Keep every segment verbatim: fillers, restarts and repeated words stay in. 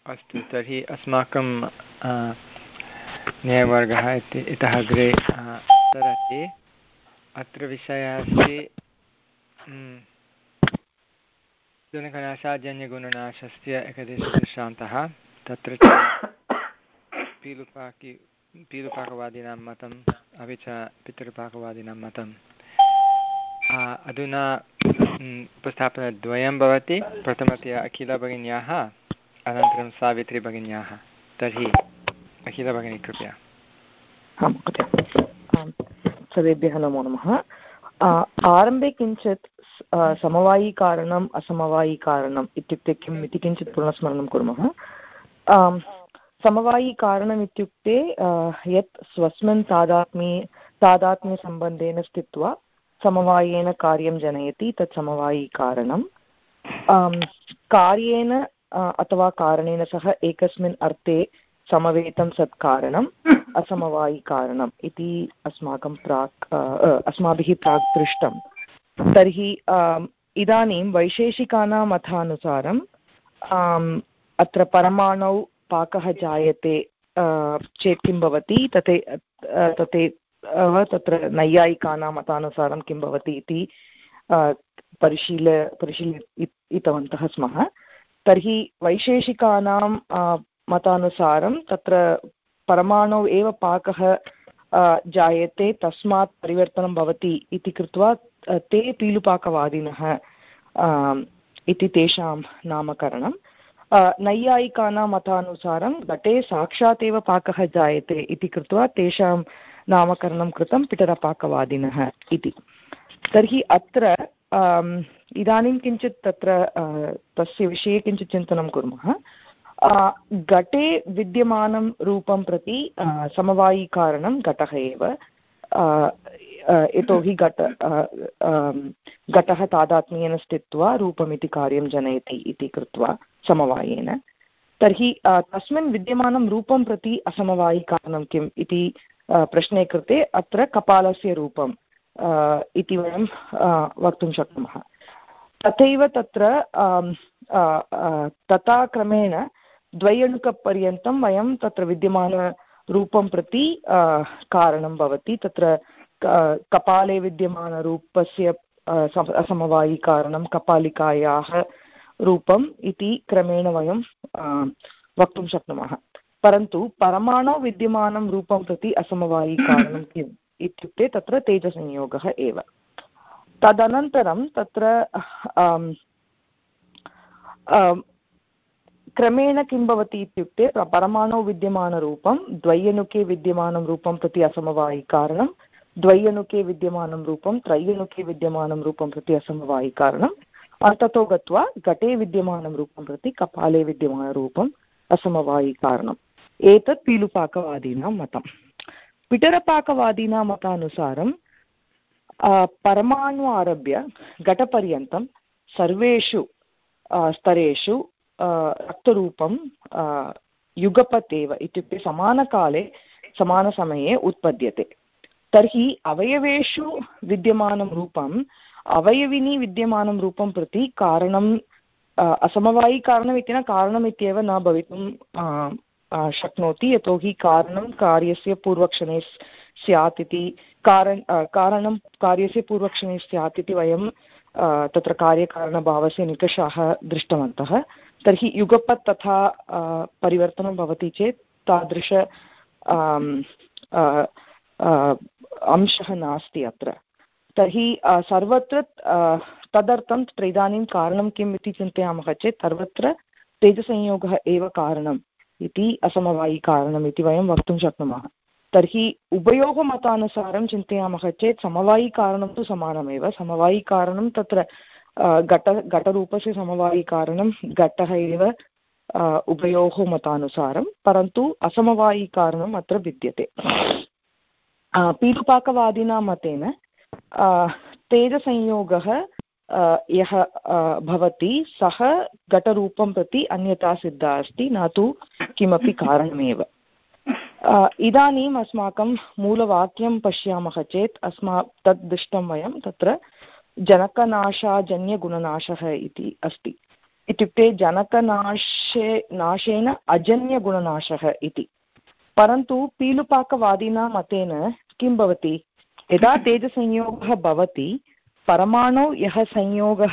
अस्तु तर्हि अस्माकं न्यायवर्गः इति इतः अग्रे तरति। अत्र विषयः अस्ति जनकनाशाजन्यगुणनाशस्य एकादशदृष्टान्तः। तत्र च पीलुपाकि पीलुपाकवादीनां मतम् अपि च पितृपाकवादीनां मतम्। अधुना उपस्थापनद्वयं भवति, प्रथमतया अखिलभगिन्याः अनन्तरं सावित्रीभगिन्याः। तर्हि अखिलभगिनी कृपया। आं महोदय, सर्वेभ्यः नमो नमः। आरम्भे किञ्चित् समवायिकारणम् असमवायिकारणम् इत्युक्ते किम् इति किञ्चित् पुनस्मरणं कुर्मः। समवायिकारणम् इत्युक्ते यत् स्वस्मिन् तादात्म्ये तादात्म्यसम्बन्धेन स्थित्वा समवायेन कार्यं जनयति तत् समवायिकारणं। कार्येन अथवा कारणेन सह एकस्मिन् अर्थे समवेतं सत् कारणम् असमवायिकारणम् इति अस्माकं प्राक् अस्माभिः प्राक् दृष्टं। तर्हि इदानीं वैशेषिकानां मतानुसारं अत्र परमाणौ पाकः जायते चेत् किं भवति, तथे तथे तत्र नैयायिकानां मतानुसारं किं भवति इति परिशील परिशीलितवन्तः स्मः। तर्हि वैशेषिकानां मतानुसारं तत्र परमाणौ एव पाकः जायते, तस्मात् परिवर्तनं भवति इति कृत्वा ते पीलुपाकवादिनः इति तेषां नामकरणं। नैयायिकानां मतानुसारं घटे साक्षात् एव पाकः जायते इति कृत्वा तेषां नामकरणं कृतं पितरपाकवादिनः इति। तर्हि अत्र इदानीं किञ्चित् तत्र तस्य विषये किञ्चित् चिन्तनं कुर्मः। घटे विद्यमानं रूपं प्रति समवायिकारणं घटः एव, यतोहि घट घटः तादात्म्येन स्थित्वा रूपमिति कार्यं जनयति इति कृत्वा समवायेन। तर्हि तस्मिन् विद्यमानं रूपं प्रति असमवायिकारणं किम् इति प्रश्ने कृते अत्र कपालस्य रूपम् इति वयं वक्तुं शक्नुमः। तथैव तत्र तथा क्रमेण द्वयणुकपर्यन्तं वयं तत्र विद्यमानरूपं प्रति कारणं भवति। तत्र कपाले विद्यमानरूपस्य असमवायिकारणं कपालिकायाः रूपम् इति क्रमेण वयं वक्तुं शक्नुमः। परन्तु परमाणौ विद्यमानं रूपं प्रति असमवायिकारणं किम् इत्युक्ते तत्र तेजसंयोगः एव। तदनन्तरं तत्र क्रमेण किं भवति इत्युक्ते परमाणौ विद्यमानरूपं द्वय्यणुके विद्यमानं रूपं प्रति असमवायिकारणं, द्वय्यणुके विद्यमानं रूपं त्रय्यणुके विद्यमानं रूपं प्रति असमवायिकारणम्, अन्ततो गत्वा घटे विद्यमानं रूपं प्रति कपाले विद्यमानरूपम् असमवायिकारणम्। एतत् पीलुपाकवादीनां मतं। पिटरपाकवादीनां मतानुसारं परमाणु आरभ्य घटपर्यन्तं सर्वेषु स्तरेषु रक्तरूपं युगपत् एव, इत्युक्ते समानकाले समानसमये उत्पद्यते। तर्हि अवयवेषु विद्यमानं रूपम् अवयविनी विद्यमानं रूपं प्रति कारणम् असमवायिकारणम् इति न कारणम् इत्येव न भवितुं शक्नोति, यतोहि कारणं कार्यस्य पूर्वक्षणे स्यात् इति कारण कारणं कार्यस्य पूर्वक्षणे स्यात् इति वयं तत्र कार्यकारणभावस्य निकषाः दृष्टवन्तः। तर्हि युगपत् तथा परिवर्तनं भवति चेत् तादृश अंशः नास्ति अत्र। तर्हि सर्वत्र तदर्थं तत्र इदानीं कारणं किम् इति चिन्तयामः चेत् सर्वत्र तेजसंयोगः एव कारणम् इति असमवायिकारणम् इति वयं वक्तुं शक्नुमः। तर्हि उभयोः मतानुसारं चिन्तयामः चेत् समवायिकारणं तु समानमेव। समवायिकारणं तत्र घट घटरूपस्य समवायिकारणं घटः एव उभयोः मतानुसारं, परन्तु असमवायिकारणम् अत्र विद्यते। पीलुपाकवादिनां मतेन तेजसंयोगः यः भवति सः घटरूपं प्रति अन्यथा सिद्धः अस्ति, न तु किमपि कारणमेव। इदानीम् अस्माकं मूलवाक्यं पश्यामः चेत् अस्मा तद् दृष्टं वयं तत्र जनकनाशाजन्यगुणनाशः इति अस्ति। इत्युक्ते जनकनाशे नाशेन अजन्यगुणनाशः इति। परन्तु पीलुपाकवादिना मतेन किं भवति, यदा तेजसंयोगः भवति परमाणौ यः संयोगः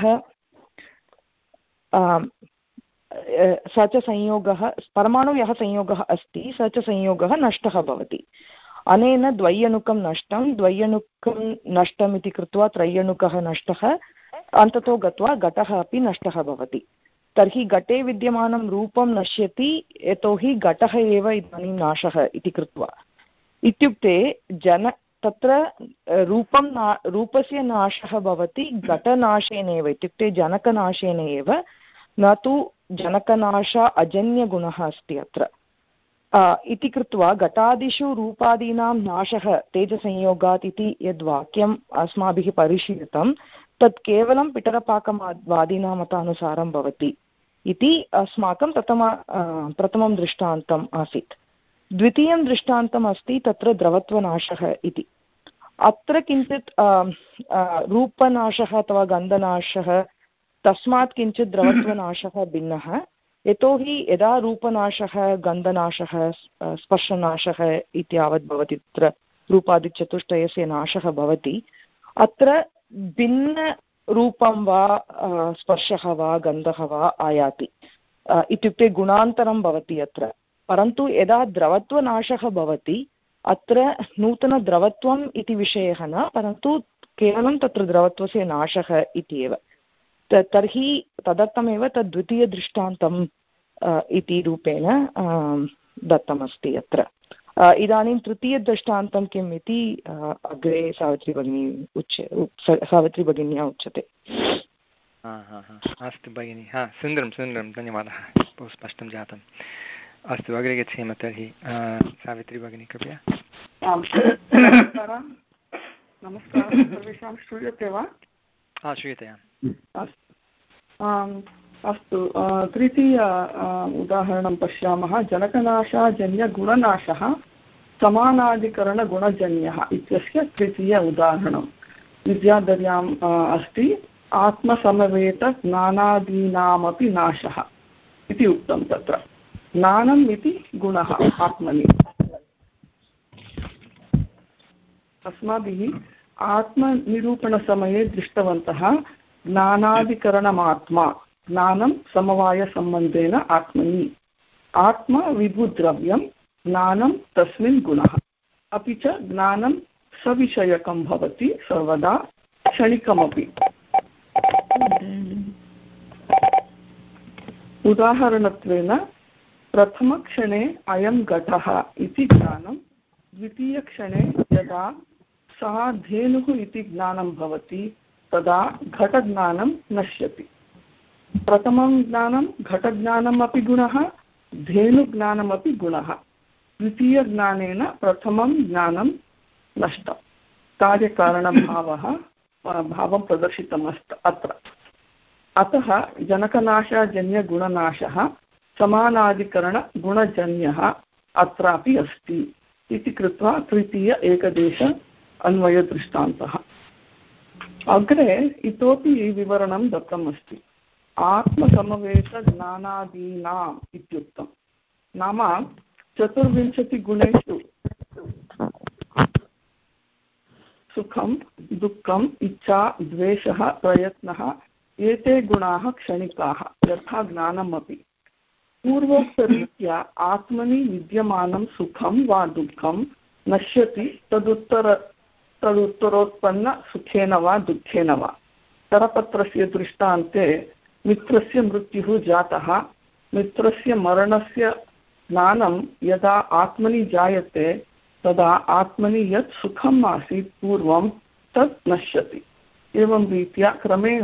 स च संयोगः परमाणु यः संयोगः अस्ति स च संयोगः नष्टः भवति। अनेन द्वय्यणुकं नष्टं द्वय्यणुकं नष्टमिति कृत्वा त्रय्यणुकः नष्टः, अन्ततो गत्वा घटः अपि नष्टः भवति। तर्हि घटे विद्यमानं रूपं नश्यति, यतोहि घटः एव इदानीं नाशः इति कृत्वा। इत्युक्ते जन तत्र रूपं ना रूपस्य नाशः भवति घटनाशेनैव, इत्युक्ते जनकनाशेन एव, न तु जनकनाश अजन्यगुणः अस्ति अत्र इति कृत्वा घटादिषु रूपादीनां नाशः तेजसंयोगात् इति यद्वाक्यम् अस्माभिः परिशीलितं तत् केवलं पिटरपाकवादिनां मतानुसारं भवति इति अस्माकं प्रथम प्रथमं दृष्टान्तम् आसीत्। द्वितीयं दृष्टान्तम् अस्ति तत्र द्रवत्वनाशः इति। अत्र किञ्चित् रूपनाशः अथवा गन्धनाशः तस्मात् किञ्चित् द्रवत्वनाशः भिन्नः, यतोहि यदा रूपनाशः गन्धनाशः स्पर्शनाशः इत्यावत् भवति, तत्र रूपादिचतुष्टयस्य नाशः भवति, अत्र भिन्नरूपं वा स्पर्शः वा गन्धः वा आयाति, इत्युक्ते गुणान्तरं भवति अत्र। परन्तु यदा द्रवत्वनाशः भवति अत्र नूतनद्रवत्वम् इति विषयः न, परन्तु केवलं तत्र द्रवत्वस्य नाशः इति एव। तर्हि तदर्थमेव तद् द्वितीयदृष्टान्तम् इति रूपेण दत्तमस्ति अत्र। इदानीं तृतीयदृष्टान्तं किम् इति अग्रे सावित्री भगिनी उच्य सावित्री भगिन्या उच्यते। अस्तु भगिनि, हा सुन्दरं सुन्दरं, धन्यवादः, बहु स्पष्टं जातम्। अस्तु अग्रे गच्छेम तर्हि। सावित्री भगिनी कृपया। नमस्कारः सर्वेषां, श्रूयते वा? हा श्रूयते। अस्तु, तृतीय उदाहरणं पश्यामः। जनकनाशाजन्यगुणनाशः समानाधिकरणगुणजन्यः इत्यस्य तृतीय उदाहरणं विद्याधर्याम् अस्ति। आत्मसमवेतज्ञानादीनामपि नाशः इति उक्तं। तत्र ज्ञानम् इति गुणः आत्मनि। अस्माभिः आत्मनिरूपणसमये दृष्टवन्तः ज्ञानाधिकरणमात्मा, ज्ञानं समवायसम्बन्धेन आत्मनि। आत्मा विभुद्रव्यं, ज्ञानं तस्मिन् गुणः। अपि च ज्ञानं सविषयकं भवति, सर्वदा क्षणिकमपि। उदाहरणत्वेन प्रथमक्षणे अयं घटः इति ज्ञानं, द्वितीयक्षणे यदा सा धेनुः इति ज्ञानं भवति तदा घटज्ञानं नश्यति। प्रथमं ज्ञानं घटज्ञानमपि गुणः, धेनुज्ञानमपि गुणः। द्वितीयज्ञानेन प्रथमं ज्ञानं नष्टं। कार्यकारणभावः भावं प्रदर्शितमस्ति अत्र। अतः जनकनाशाजन्यगुणनाशः समानाधिकरणगुणजन्यः अत्रापि अस्ति इति कृत्वा तृतीय एकदेश अन्वयदृष्टान्तः। अग्रे इतोपि विवरणं दत्तम् अस्ति। आत्मसमवेतज्ञानादीनाम् इत्युक्तं, नाम चतुर्विंशतिगुणेषु सुखं दुःखम् इच्छा द्वेषः प्रयत्नः एते गुणाः क्षणिकाः, यथा ज्ञानम् अपि। पूर्वोक्तरीत्या आत्मनि विद्यमानं सुखं वा दुःखं नश्यति तदुत्तर तदुत्तरोत्पन्न सुखेन वा दुःखेन वा। करपत्रस्य दृष्टान्ते मित्रस्य मृत्युः जातः, मित्रस्य मरणस्य ज्ञानं यदा आत्मनि जायते तदा आत्मनि यत् सुखम् आसीत् पूर्वं तत् नश्यति। एवं रीत्या क्रमेण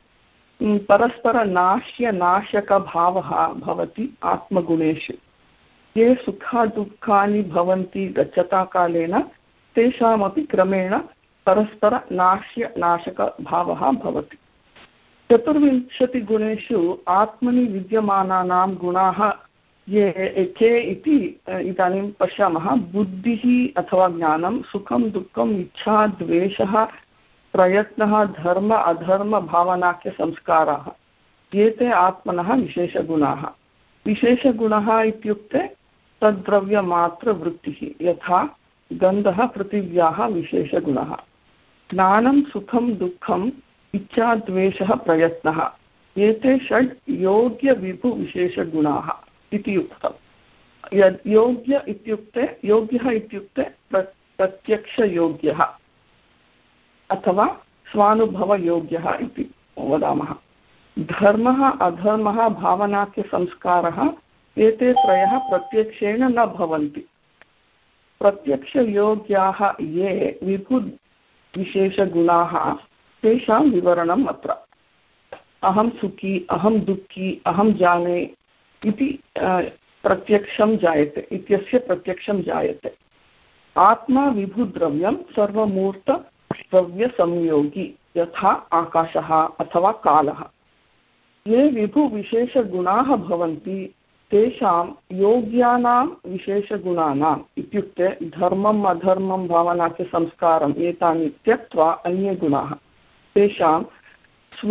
परस्परनाश्यनाशकभावः भवति आत्मगुणेषु। ये सुखादुःखानि भवन्ति गच्छता कालेन तेषामपि क्रमेण परस्परनाश्यनाशकभावः भवति। चतुर्विंशतिगुणेषु आत्मनि विद्यमानानां गुणाः ये के इति इदानीं पश्यामः। बुद्धिः अथवा ज्ञानं, सुखं दुःखम् इच्छा द्वेषः प्रयत्नः धर्म अधर्म भावनाख्यसंस्काराः। एते आत्मनः विशेषगुणाः। विशेषगुणः इत्युक्ते तद्द्रव्यमात्रवृत्तिः, यथा गन्धः पृथिव्याः विशेषगुणः। ज्ञानं सुखं दुःखम् इच्छाद्वेषः प्रयत्नः, एते षड् योग्यविभुविशेषगुणाः इति उक्तम्। यद् योग्य इत्युक्ते योग्यः इत्युक्ते प्रत्यक्षयोग्यः अथवा स्वानुभवयोग्यः इति वदामः। धर्मः अधर्मः भावनाख्यसंस्कारः एते त्रयः प्रत्यक्षेण न भवन्ति। प्रत्यक्षयोग्याः ये विभुविशेषगुणाः तेषां विवरणम् अत्र। अहं सुखी, अहं दुःखी, अहं जाने इति प्रत्यक्षं जायते इत्यस्य प्रत्यक्षं जायते। आत्मा विभुद्रव्यं सर्वमूर्तद्रव्यसंयोगी, यथा आकाशः अथवा कालः। ये विभुविशेषगुणाः भवन्ति तेषां योग्यानां विशेषगुणानाम् इत्युक्ते धर्मम् अधर्मं भावनाख्यसंस्कारम् एतानि त्यक्त्वा अन्ये गुणाः तेषां स्व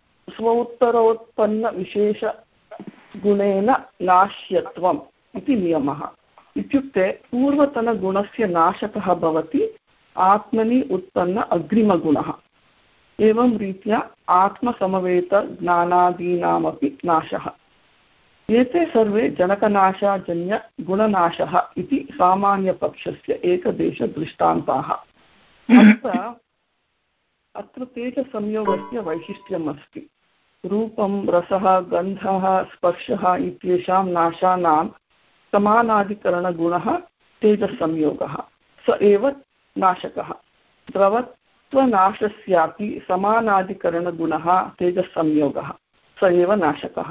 स्वोत्तरोत्पन्नविशेषगुणेन नाश्यत्वम् इति नियमः। इत्युक्ते पूर्वतनगुणस्य नाशकः भवति आत्मनि उत्पन्न अग्रिमगुणः। एवं रीत्या आत्मसमवेतज्ञानादीनामपि नाशः। एते सर्वे जनकनाशाजन्यगुणनाशः इति सामान्यपक्षस्य एकदेशदृष्टान्ताः। अत्र अत्र तेजसंयोगस्य वैशिष्ट्यम् अस्ति। रूपं रसः गन्धः स्पर्शः इत्येषां नाशानां समानाधिकरणगुणः तेजसंयोगः, स एव नाशकः। द्रवत्वनाशस्यापि समानाधिकरणगुणः तेजसंयोगः, स एव नाशकः।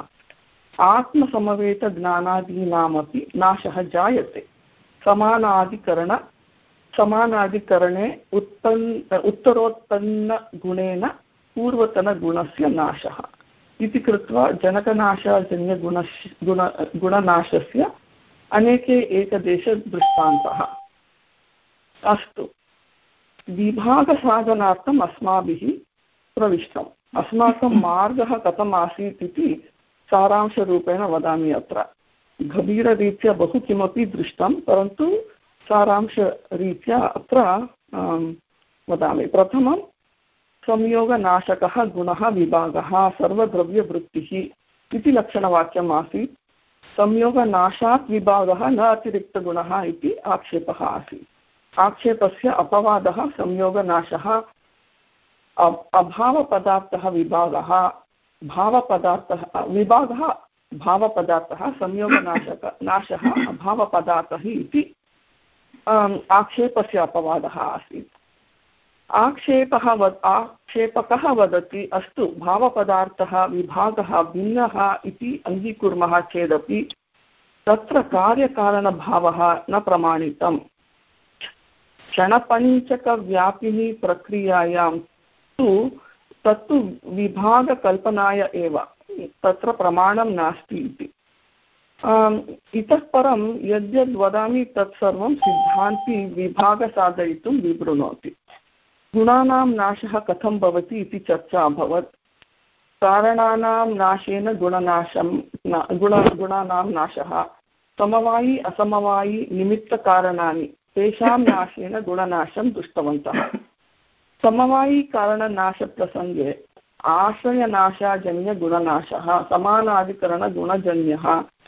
आत्मसमवेतज्ञानादीनामपि नाशः जायते समानाधिकरण समानाधिकरणे उत्पन्न उत्तरोत्पन्नगुणेन पूर्वतनगुणस्य नाशः इति कृत्वा जनकनाशाजन्यगुणस्य गुण गुणनाशस्य अनेके एकदेशदृष्टान्तः। अस्तु, विभागसाधनार्थम् अस्माभिः प्रविष्टम्। अस्माकं मार्गः कथम् आसीत् इति सारांशरूपेण वदामि। अत्र गभीररीत्या बहु किमपि दृष्टं, परन्तु सारांशरीत्या अत्र वदामि। प्रथमं संयोगनाशकः गुणः विभागः सर्वद्रव्यवृत्तिः इति लक्षणवाक्यम् आसीत्। संयोगनाशात् विभागः न अतिरिक्तगुणः इति आक्षेपः आसीत्। आक्षेपस्य अपवादः संयोगनाशः अभावपदार्थः विभागः भावपदार्थः विभागः भावपदार्थः संयोगनाशक नाशः अभावपदार्थः इति आक्षेपस्य अपवादः आसीत्। आक्षेपः वद आक्षेपकः वदति अस्तु भावपदार्थः विभागः भिन्नः इति अङ्गीकुर्मः चेदपि तत्र कार्यकारणभावः न प्रमाणितम्। क्षणपञ्चकव्यापिनी प्रक्रियायां तु तत्तु विभागकल्पनाय एव, तत्र प्रमाणं नास्ति इति। इतः परं यद्यद् वदामि तत्सर्वं सिद्धान्ती विभागसाधयितुं विवृणोति। गुणानां नाशः कथं भवति इति चर्चा अभवत्। कारणानां नाशेन गुणनाशं गुण गुणानां नाशः, समवायी असमवायी निमित्तकारणानि तेषां नाशेन गुणनाशं दृष्टवन्तः। समवायीकारणनाशप्रसङ्गे आश्रयनाशाजन्यगुणनाशः समानाधिकरणगुणजन्यः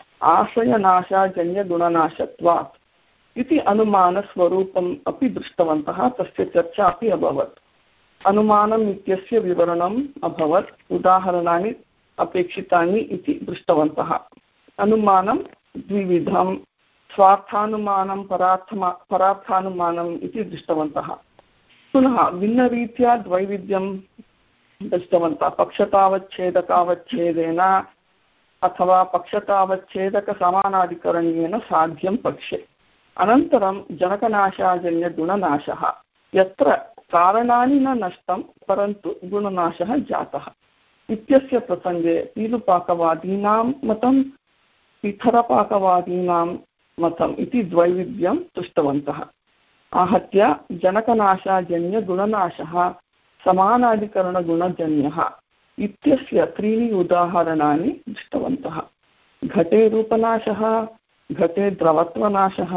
आश्रयनाशाजन्यगुणनाशत्वात् इति अनुमानस्वरूपम् अपि दृष्टवन्तः। तस्य चर्चा अपि अभवत्। अनुमानम् इत्यस्य विवरणम् अभवत्, उदाहरणानि अपेक्षितानि इति दृष्टवन्तः। अनुमानं द्विविधं, स्वार्थानुमानं परार्थमा परार्थानुमानम् इति दृष्टवन्तः। पुनः भिन्नरीत्या द्वैविध्यं दृष्टवन्तः। पक्षतावच्छेदकावच्छेदेन अथवा पक्षतावच्छेदकसमानाधिकरणेन साध्यं पक्षे। अनन्तरं जनकनाशाजन्यगुणनाशः, यत्र कारणानि न नष्टं परन्तु गुणनाशः जातः इत्यस्य प्रसङ्गे पीलुपाकवादीनां मतं पिथरपाकवादीनां मतम् इति द्वैविध्यं दृष्टवन्तः। आहत्य जनकनाशाजन्यगुणनाशः समानाधिकरणगुणजन्यः इत्यस्य त्रीणि उदाहरणानि दृष्टवन्तः। घटे रूपनाशः, घटे द्रवत्वनाशः,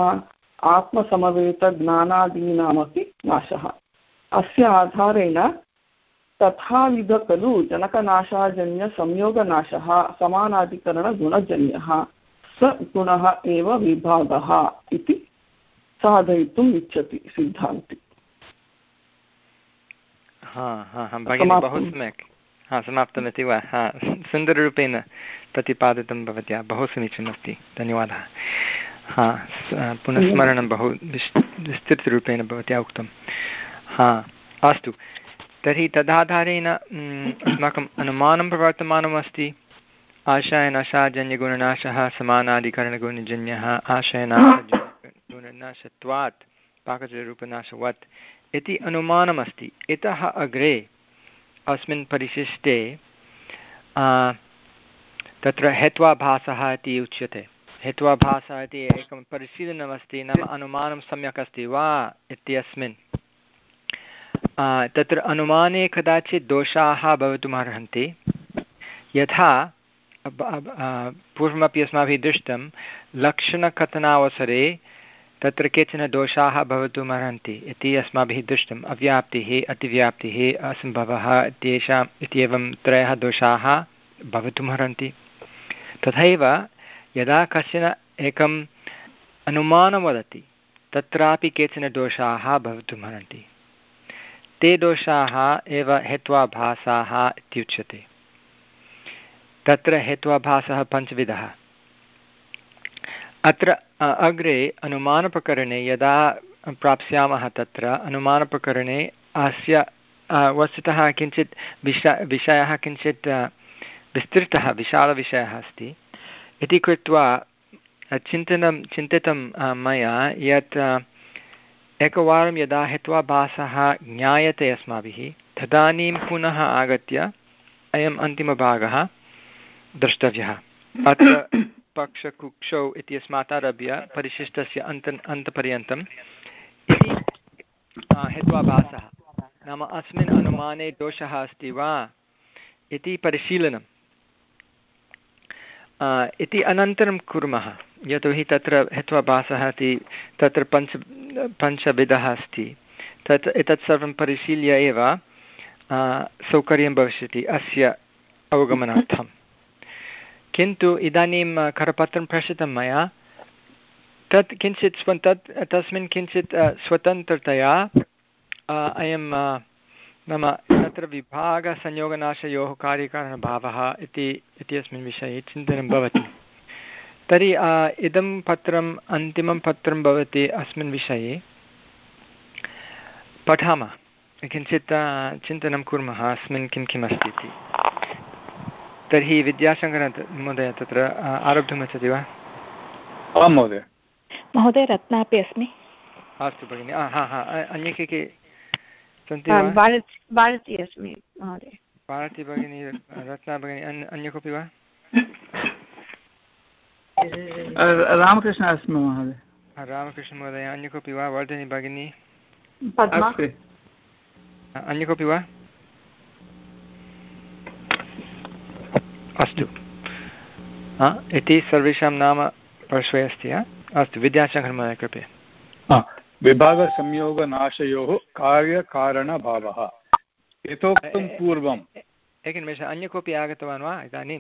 आत्मसमवेतज्ञानादीनामपि नाशः। अस्य आधारेण तथाविध खलु जनकनाशाजन्यसंयोगनाशः समानाधिकरणगुणजन्यः स गुणः एव विभागः इति साधयितुम् इच्छति सिद्धान्ति। हा हा हा भगिनी बहु सम्यक्। हा समाप्तमिति वा? हा सुन्दररूपेण प्रतिपादितं भवत्या, बहु समीचीनमस्ति, धन्यवादः। हा पुनः स्मरणं बहु विस् विस्तृतरूपेण भवत्या उक्तं। हा अस्तु, तर्हि तदाधारेण अस्माकम् अनुमानं प्रवर्तमानमस्ति। आशयनाशाजन्यगुणनाशः समानाधिकरणगुणजन्यः आशयनाशजन्यगुणनाशत्वात् पाकजरूपनाशवत् इति अनुमानमस्ति। इतः अग्रे अस्मिन् परिशिष्टे तत्र हेत्वाभासः इति उच्यते। हेत्वाभासः इति एकं परिशीलनमस्ति, नाम अनुमानं सम्यक् अस्ति वा इत्यस्मिन्। तत्र अनुमाने कदाचित् दोषाः भवितुमर्हन्ति, यथा पूर्वमपि अस्माभिः दृष्टं लक्षणकथनावसरे तत्र केचन दोषाः भवितुमर्हन्ति इति अस्माभिः दृष्टम्। अव्याप्तिः, अतिव्याप्तिः, असम्भवः इत्येषाम् इत्येवं त्रयः दोषाः भवितुमर्हन्ति। तथैव यदा कश्चन एकम् अनुमानं वदति तत्रापि केचन दोषाः भवितुमर्हन्ति। ते दोषाः एव हेत्वाभासाः इत्युच्यते। तत्र हेत्वाभासः पञ्चविधः। अत्र अग्रे अनुमानप्रकरणे यदा प्राप्स्यामः तत्र अनुमानप्रकरणे अस्य वस्तुतः किञ्चित् विष विषयः किञ्चित् विस्तृतः विशालविषयः अस्ति इति कृत्वा चिन्तनं चिन्तितं मया यत् एकवारं यदा हेत्वाभासः ज्ञायते अस्माभिः तदानीं पुनः आगत्य अयम् अन्तिमभागः द्रष्टव्यः। अत्र पक्षकुक्षौ इत्यस्मात् आरभ्य परिशिष्टस्य अन्त अन्तपर्यन्तम् इति हेत्वाभासः, नाम अस्मिन् अनुमाने दोषः अस्ति वा इति परिशीलनम् इति अनन्तरं कुर्मः। यतोहि तत्र हेत्वाभासः इति तत्र पञ्च पञ्चविधः अस्ति। तत् एतत् सर्वं परिशील्य एव सौकर्यं भविष्यति अस्य अवगमनार्थं। किन्तु इदानीं करपत्रं प्रेषितं मया, तत् किञ्चित् स्व तत् तस्मिन् किञ्चित् स्वतन्त्रतया अयं नाम तत्र विभागसंयोगनाशयोः कार्यकारणभावः इति इत्यस्मिन् विषये चिन्तनं भवति। तर्हि इदं पत्रम् अन्तिमं पत्रं भवति अस्मिन् विषये। पठामः, किञ्चित् चिन्तनं कुर्मः अस्मिन् किं किम् अस्ति इति। तर्हि विद्याशङ्कर महोदय तत्र आरब्धुमिच्छति वा? आं महोदय। महोदय रत्ना अपि अस्मि। अस्तु भगिनि। हा हा अन्ये के के सन्ति वा? भारती अस्मि महोदय। भारती भगिनी, रत्ना भगिनी, अन्य कोऽपि वा? रामकृष्ण अस्मि महोदय। रामकृष्ण महोदय, अन्य कोऽपि वा? वर्धिनी भगिनी, अस्ति। अन्य कोऽपि वा? अस्तु, इति सर्वेषां नाम पार्श्वे अस्ति। अस्तु, विद्याशङ्कर महोदय कृपया। विभागसंयोगनाशयोः कार्यकारणभावः यथोक्तं पूर्वम्। एकनिमेषः, अन्य कोऽपि आगतवान् वा इदानीं?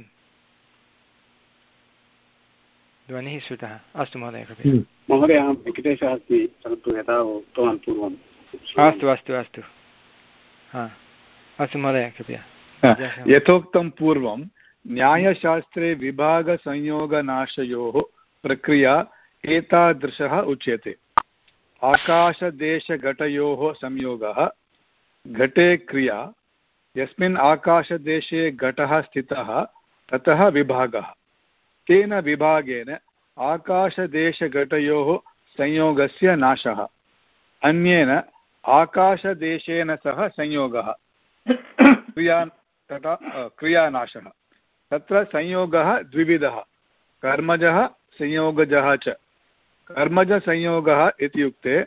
ध्वनिः श्रुतः। अस्तु महोदय कृपया। महोदय, अहं वेङ्कटेशः अस्मि, परन्तु यथा उक्तवान् पूर्वम्। अस्तु अस्तु अस्तु हा अस्तु महोदय कृपया। यथोक्तं पूर्वं न्यायशास्त्रे विभागसंयोगनाशयोः प्रक्रिया एतादृशः उच्यते। आकाशदेशघटयोः संयोगः घटे क्रिया, यस्मिन् आकाशदेशे घटः स्थितः ततः विभागः। तेन विभागेन आकाशदेशघटयोः संयोगस्य नाशः, अन्येन आकाशदेशेन सह संयोगः क्रिया तथा क्रियानाशः। तत्र संयोगः द्विविधः, कर्मजः संयोगजः च। कर्मजसंयोगः इत्युक्ते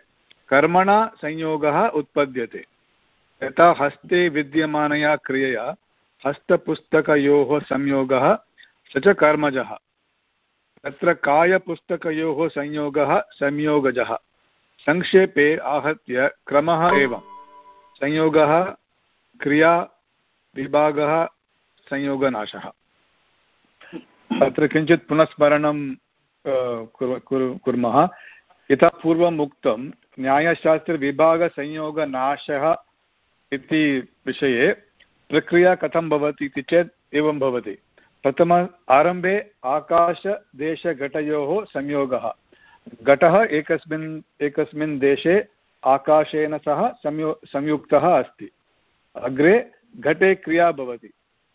कर्मणा संयोगः उत्पद्यते। यथा हस्ते विद्यमानया क्रियया हस्तपुस्तकयोः संयोगः स च कर्मजः। तत्र कायपुस्तकयोः संयोगः संयोगजः। संक्षेपे आहत्य क्रमः एवं संयोगः क्रिया विभागः संयोगनाशः। अत्र किञ्चित् पुनस्मरणं कुर्मः। यथा पूर्वम् उक्तं न्यायशास्त्रविभागसंयोगनाशः इति विषये प्रक्रिया कथं भवति इति चेत् एवं भवति। प्रथम आरम्भे आकाशदेशघटयोः संयोगः। घटः एकस्मिन् एकस्मिन् देशे आकाशेन सह संयो संयुक्तः अस्ति। अग्रे घटे क्रिया भवति।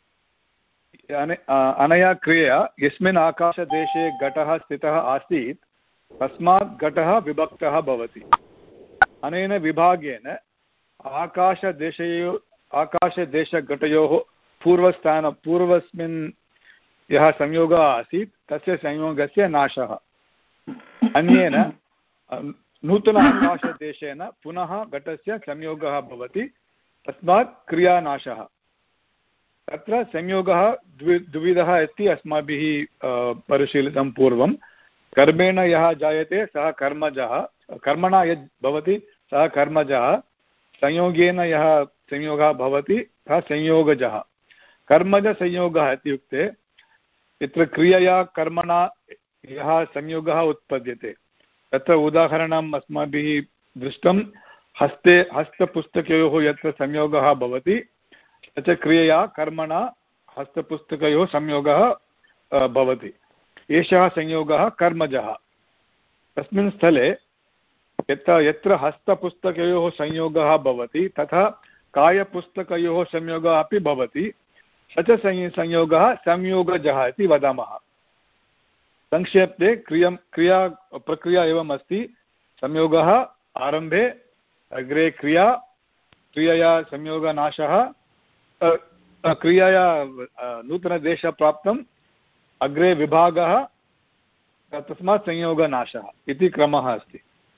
अनया क्रियया यस्मिन् आकाशदेशे घटः स्थितः आसीत् तस्मात् घटः विभक्तः भवति। अनेन विभागेन आकाशदेशयो आकाशदेशघटयोः पूर्वस्थान पूर्वस्मिन् यः संयोगः आसीत् तस्य संयोगस्य नाशः। अन्येन नूतन आकाशदेशेन पुनः घटस्य संयोगः भवति, तस्मात् क्रियानाशः। तत्र संयोगः द्वि द्विविधः इति अस्माभिः परिशीलितं पूर्वं। कर्मेण यः जायते सः कर्मजः, कर्मणा यद् भवति सः कर्मजः, संयोगेन यः संयोगः भवति सः संयोगजः। कर्मजसंयोगः इत्युक्ते यत्र क्रियया कर्मणा यः संयोगः उत्पद्यते। तत्र उदाहरणम् अस्माभिः दृष्टं। हस्ते हस्तपुस्तकयोः यत्र संयोगः भवति स च क्रियया कर्मणा हस्तपुस्तकयोः संयोगः भवति। एषः संयोगः कर्मजः। तस्मिन् स्थले यत्र यत्र हस्तपुस्तकयोः संयोगः भवति तथा कायपुस्तकयोः संयोगः अपि भवति, स च संयोगः संयोगजः इति वदामः। संक्षेपे क्रिया क्रिया प्रक्रिया एवम् अस्ति। संयोगः आरम्भे, अग्रे क्रिया, क्रियया संयोगनाशः, क्रियया नूतनदेशप्राप्तम्, अग्रे विभागः, तस्मात् संयोगनाशः इति क्रमः अस्ति।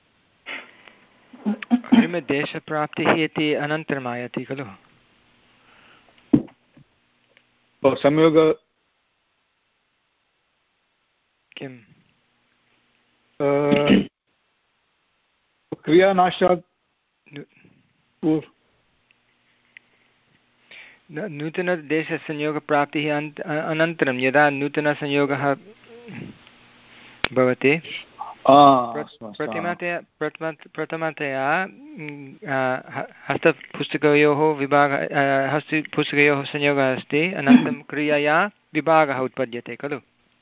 अग्रिमदेशप्राप्तिः इति अनन्तरम् आयाति खलु? संयोग किं क्रियानाशात् नूतनदेशसंयोगप्राप्तिः अनन्तरं यदा नूतनसंयोगः भवति प्रथमतया प्रथमतया हस्तपुस्तकयोः विभागः हस्तपुस्तकयोः संयोगः अस्ति, अनन्तरं क्रियया विभागः उत्पद्यते खलु?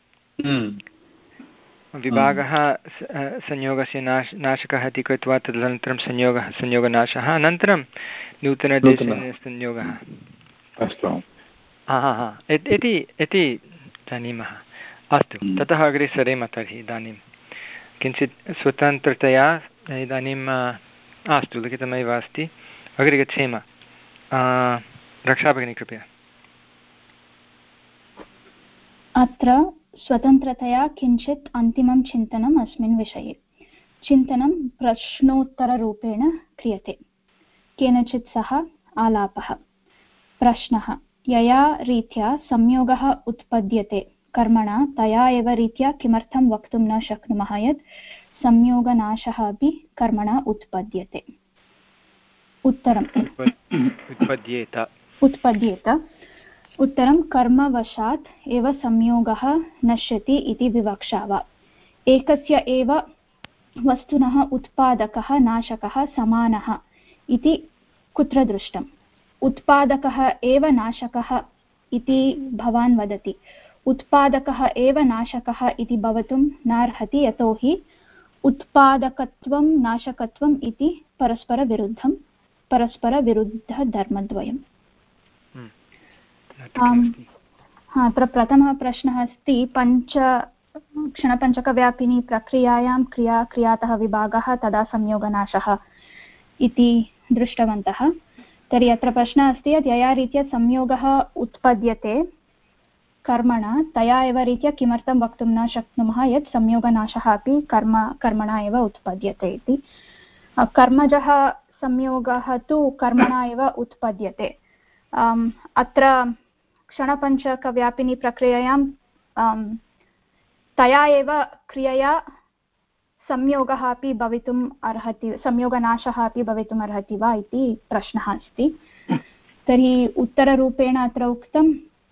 विभागः संयोगस्य नाश नाशकः इति कृत्वा तदनन्तरं संयोगः संयोगनाशः, अनन्तरं नूतनदेशेन संयोगः। अस्तु, हा हा हा इति इति जानीमः। अस्तु, ततः अग्रे सरेम तर्हि। इदानीं किञ्चित् स्वतन्त्रतया इदानीम् अस्तु, लिखितमेव अस्ति, अग्रे गच्छेम। रक्षा भगिनी कृपया। अत्र स्वतन्त्रतया किञ्चित् अन्तिमं चिन्तनम् अस्मिन् विषये। चिन्तनं प्रश्नोत्तररूपेण क्रियते। केनचित् सह आलापः। प्रश्नः: यया रीत्या संयोगः उत्पद्यते कर्मणा तया एव रीत्या किमर्थं वक्तुं न शक्नुमः यत् संयोगनाशः अपि कर्मणा उत्पद्यते? उत्तरम् उत्पद्येत उत्पद्येत उत्तरं कर्मवशात् एव संयोगः नश्यति इति विवक्षा वा? एकस्य एव वस्तुनः उत्पादकः नाशकः समानः इति कुत्र दृष्टम्? उत्पादकः एव नाशकः इति भवान् वदति। उत्पादकः एव नाशकः इति भवितुं नार्हति, यतोहि उत्पादकत्वं नाशकत्वम् इति परस्परविरुद्धं परस्परविरुद्धधर्मद्वयम्। अत्र प्रथमः प्रश्नः अस्ति, पञ्च क्षणपञ्चकव्यापिनी प्रक्रियायां क्रिया क्रियातः विभागः तदा संयोगनाशः इति दृष्टवन्तः। तर्हि अत्र प्रश्नः अस्ति यत् यया रीत्या संयोगः उत्पद्यते कर्मणा तया एव रीत्या किमर्थं वक्तुं न शक्नुमः यत् संयोगनाशः अपि कर्म कर्मणा एव उत्पद्यते इति। कर्मजः संयोगः तु कर्मणा एव उत्पद्यते। अत्र क्षणपञ्चकव्यापिनी प्रक्रियायां तया एव क्रियया संयोगः अपि भवितुम् अर्हति, संयोगनाशः अपि भवितुम् अर्हति वा इति प्रश्नः अस्ति। तर्हि उत्तररूपेण अत्र उक्तं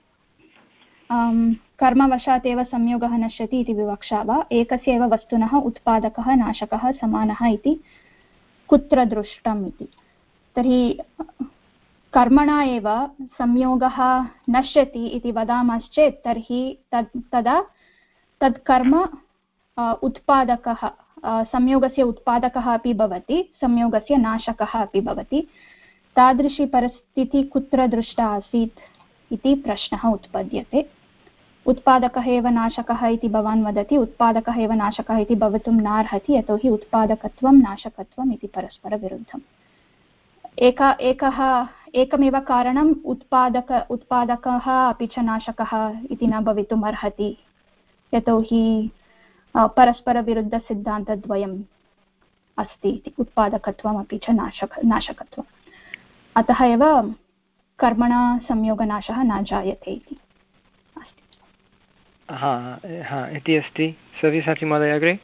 कर्मवशात् एव संयोगः नश्यति इति विवक्षा वा, एकस्य एव वस्तुनः उत्पादकः नाशकः समानः इति कुत्र दृष्टम् इति। तर्हि कर्मणा एव संयोगः नश्यति इति वदामश्चेत् तर्हि तद् तदा तत् कर्म उत्पादकः, संयोगस्य उत्पादकः अपि भवति, संयोगस्य नाशकः अपि भवति। तादृशी परिस्थितिः कुत्र दृष्टा आसीत् इति प्रश्नः उत्पद्यते। उत्पादकः एव नाशकः इति भवान् वदति, उत्पादकः एव नाशकः इति भवितुं नार्हति, यतोहि उत्पादकत्वं नाशकत्वम् इति परस्परविरुद्धम्। एका एकः एकमेव कारणम् उत्पादक उत्पादकः अपि च नाशकः इति न भवितुम् अर्हति, यतोहि परस्परविरुद्धसिद्धान्तद्वयम् अस्ति इति, उत्पादकत्वम् अपि च नाशक नाशकत्वम्। अतः एव कर्मणा संयोगनाशः न जायते इति अस्ति। हा हा इति अस्ति। सव्यसाची महोदय अग्रे।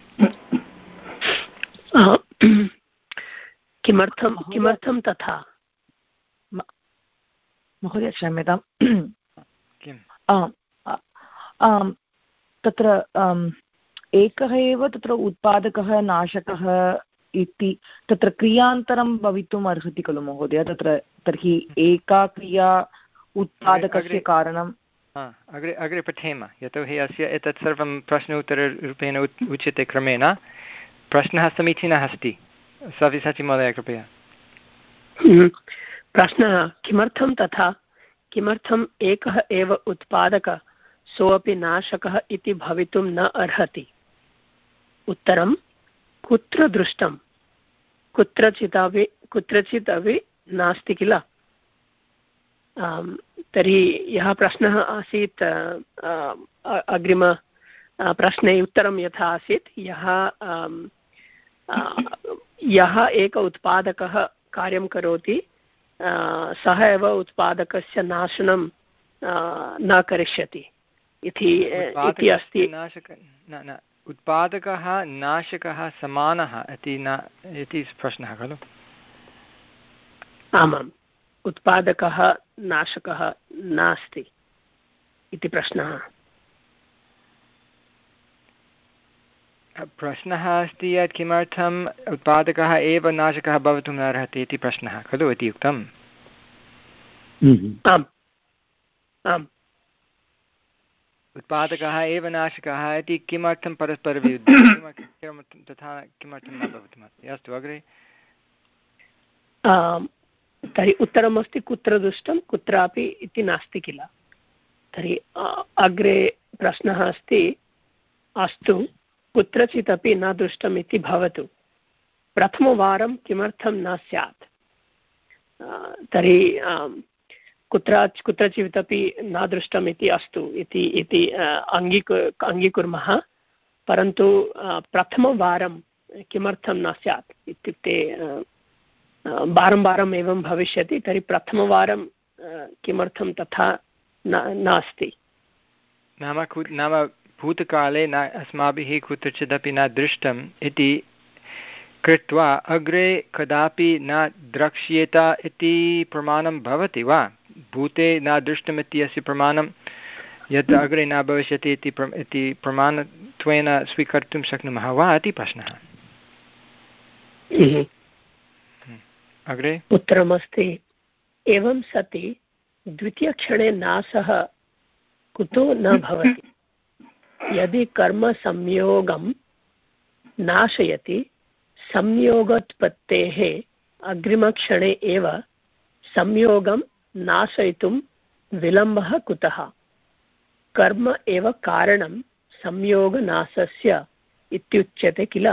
किमर्थं किमर्थं तथा महोदय क्षम्यताम्। किम् तत्र एकः एव तत्र उत्पादकः नाशकः इति तत्र क्रियान्तरं भवितुम् अर्हति खलु महोदय? तत्र तर्हि एका क्रिया उत्पादकस्य कारणं। अग्रे अग्रे पठेम, यतोहि अस्य एतत् सर्वं प्रश्नोत्तररूपेण उच्यते क्रमेण। प्रश्नः समीचीनः अस्ति। सव्यसाची महोदय कृपया। प्रश्नः किमर्थं तथा, किमर्थम् एकः एव उत्पादकः सोऽपि नाशकः इति भवितुं न अर्हति? उत्तरं कुत्र दृष्टं, कुत्रचिदपि कुत्रचित् अपि नास्ति किल। तर्हि यः प्रश्नः आसीत् अग्रिम प्रश्ने उत्तरं यथा आसीत्, यः यः एक उत्पादकः कार्यं करोति सः एव उत्पादकस्य नाशनं न करिष्यति इति अस्ति। उत्पादकः नाशकः समानः इति न इति प्रश्नः खलु? आमाम्, उत्पादकः नाशकः नास्ति इति प्रश्नः। प्रश्नः अस्ति यत् किमर्थम् उत्पादकः एव नाशकः भवितुं न अर्हति इति प्रश्नः खलु इति उक्तम्। आम् आम्, उत्पादकः एव नाशकः इति किमर्थं परस्परविरुद्धं, तथा किमर्थं न भवितुमर्हति? अस्तु अग्रे। तर्हि उत्तरमस्ति कुत्र दृष्टं, कुत्रापि इति नास्ति किल। तर्हि अग्रे प्रश्नः अस्ति, अस्तु कुत्रचित् अपि न दृष्टम् इति भवतु, प्रथमवारं किमर्थं न स्यात्? तर्हि कुत्र कुत्रचित् अपि न दृष्टम् इति अस्तु इति इति अङ्गीकु अङ्गीकुर्मः, परन्तु प्रथमवारं किमर्थं न स्यात् इत्युक्ते वारं वारम् एवं भविष्यति, तर्हि प्रथमवारं किमर्थं तथा नास्ति? नाम नाम भूतकाले न अस्माभिः कुत्रचिदपि न दृष्टम् इति कृत्वा अग्रे कदापि न द्रक्ष्येत इति प्रमाणं भवति वा? भूते न दृष्टम् इत्यस्य प्रमाणं यत् अग्रे न भविष्यति इति इति प्रमाणत्वेन स्वीकर्तुं शक्नुमः वा इति प्रश्नः। अग्रे उत्तरमस्ति, एवं सति द्वितीयक्षणे नाशः कुतो न भवति? यदि कर्म संयोगं नाशयति, संयोगोत्पत्तेः अग्रिमक्षणे एव संयोगं नाशयितुं विलम्बः कुतः? कर्म एव कारणं संयोगनाशस्य इत्युच्यते किल।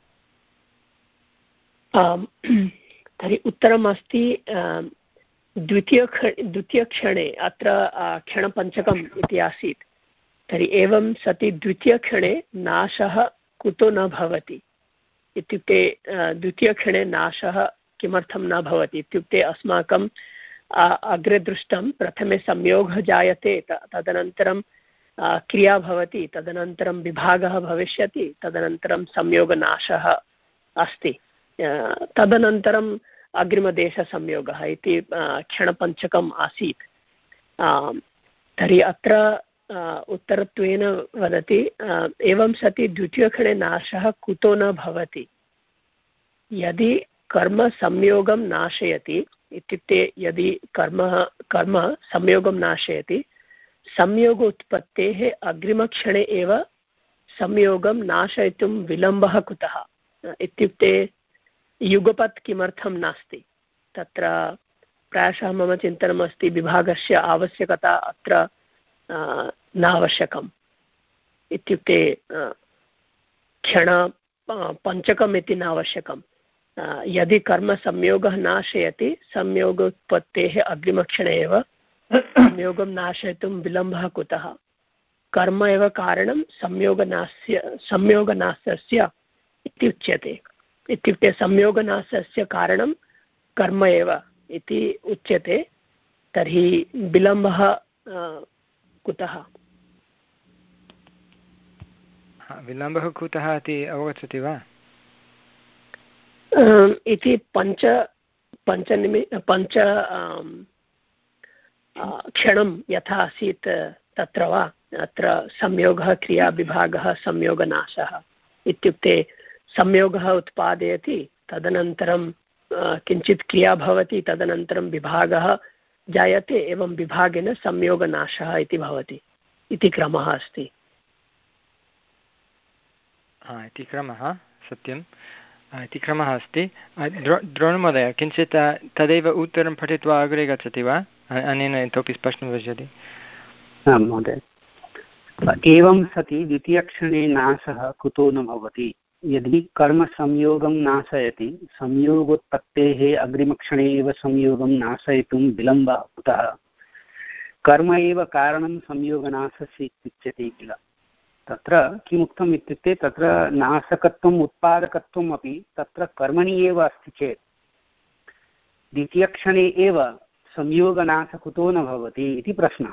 तर्हि उत्तरम् अस्ति द्वितीय द्वितीयक्षणे, अत्र क्षणपञ्चकम् इति आसीत्, तर्हि एवं सति द्वितीयक्षणे नाशः कुतो न भवति इत्युक्ते द्वितीयक्षणे नाशः किमर्थं न भवति इत्युक्ते अस्माकं अग्रे दृष्टं प्रथमे संयोगः जायते तदनन्तरं क्रिया भवति तदनन्तरं विभागः भविष्यति तदनन्तरं संयोगनाशः अस्ति तदनन्तरम् अग्रिमदेशसंयोगः इति क्षणपञ्चकम् आसीत् तर्हि अत्र उत्तरत्वेन वदति एवं सति द्वितीयक्षणे नाशः कुतो न भवति यदि कर्म संयोगं नाशयति इत्युक्ते यदि कर्म कर्म संयोगं नाशयति संयोगोत्पत्तेः अग्रिमक्षणे एव संयोगं नाशयितुं विलम्बः कुतः इत्युक्ते युगपत् किमर्थं नास्ति तत्र प्रायशः मम चिन्तनमस्ति विभागस्य आवश्यकता अत्र नावश्यकम् इत्युक्ते क्षण पञ्चकम् इति नावश्यकम् यदि कर्म संयोगः नाशयति संयोगोत्पत्तेः अग्रिमक्षणे एव संयोगं नाशयितुं विलम्बः कुतः कर्म एव कारणं संयोगनास्य संयोगनाशस्य इति उच्यते इत्युक्ते संयोगनाशस्य कारणं कर्म एव इति उच्यते तर्हि विलम्बः कुतः विलम्बः कुतः इति अवगच्छति वा इति पञ्च पञ्चनिमि पञ्च क्षणं यथा आसीत् तत्र वा अत्र संयोगः क्रियाविभागः संयोगनाशः इत्युक्ते संयोगः उत्पादयति तदनन्तरं किञ्चित् क्रिया भवति तदनन्तरं विभागः जायते एवं विभागेन संयोगनाशः इति भवति इति क्रमः अस्ति इति क्रमः सत्यम् इति क्रमः अस्ति द्रोणमहोदय किञ्चित् तदेव उत्तरं पठित्वा अग्रे गच्छति वा अनेन इतोपि स्पष्टं भविष्यति आं महोदय एवं सति द्वितीयक्षणे नाशः कुतो न भवति यदि कर्मसंयोगं नाशयति संयोगोत्पत्तेः अग्रिमक्षणे एव संयोगं नाशयितुं विलम्बः कुतः कर्म एव कारणं संयोगनाशस्य इत्युच्यते किल तत्र किमुक्तम् इत्युक्ते तत्र नाशकत्वम् उत्पादकत्वम् अपि तत्र कर्मणि एव अस्ति चेत् द्वितीयक्षणे एव संयोगनाशः कुतो न भवति इति प्रश्नः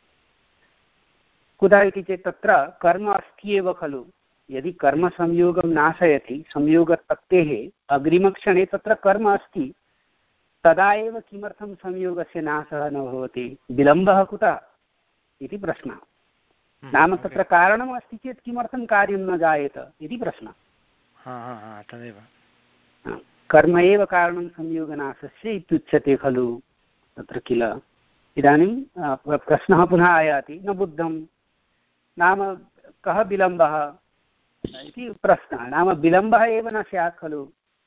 कुतः इति चेत् तत्र कर्म अस्ति एव खलु यदि कर्मसंयोगं नाशयति संयोगोत्पत्तेः अग्रिमक्षणे तत्र कर्म अस्ति तदा एव किमर्थं संयोगस्य नाशः न भवति विलम्बः कुतः इति प्रश्नः नाम तत्र कारणम् अस्ति चेत् किमर्थं कार्यं न जायेत इति प्रश्नः तदेव कर्म एव कारणं संयोगनाशस्य इत्युच्यते खलु तत्र किल इदानीं प्रश्नः पुनः आयाति न बुद्धं नाम कः विलम्बः इति प्रश्नः नाम विलम्बः एव न स्यात् खलु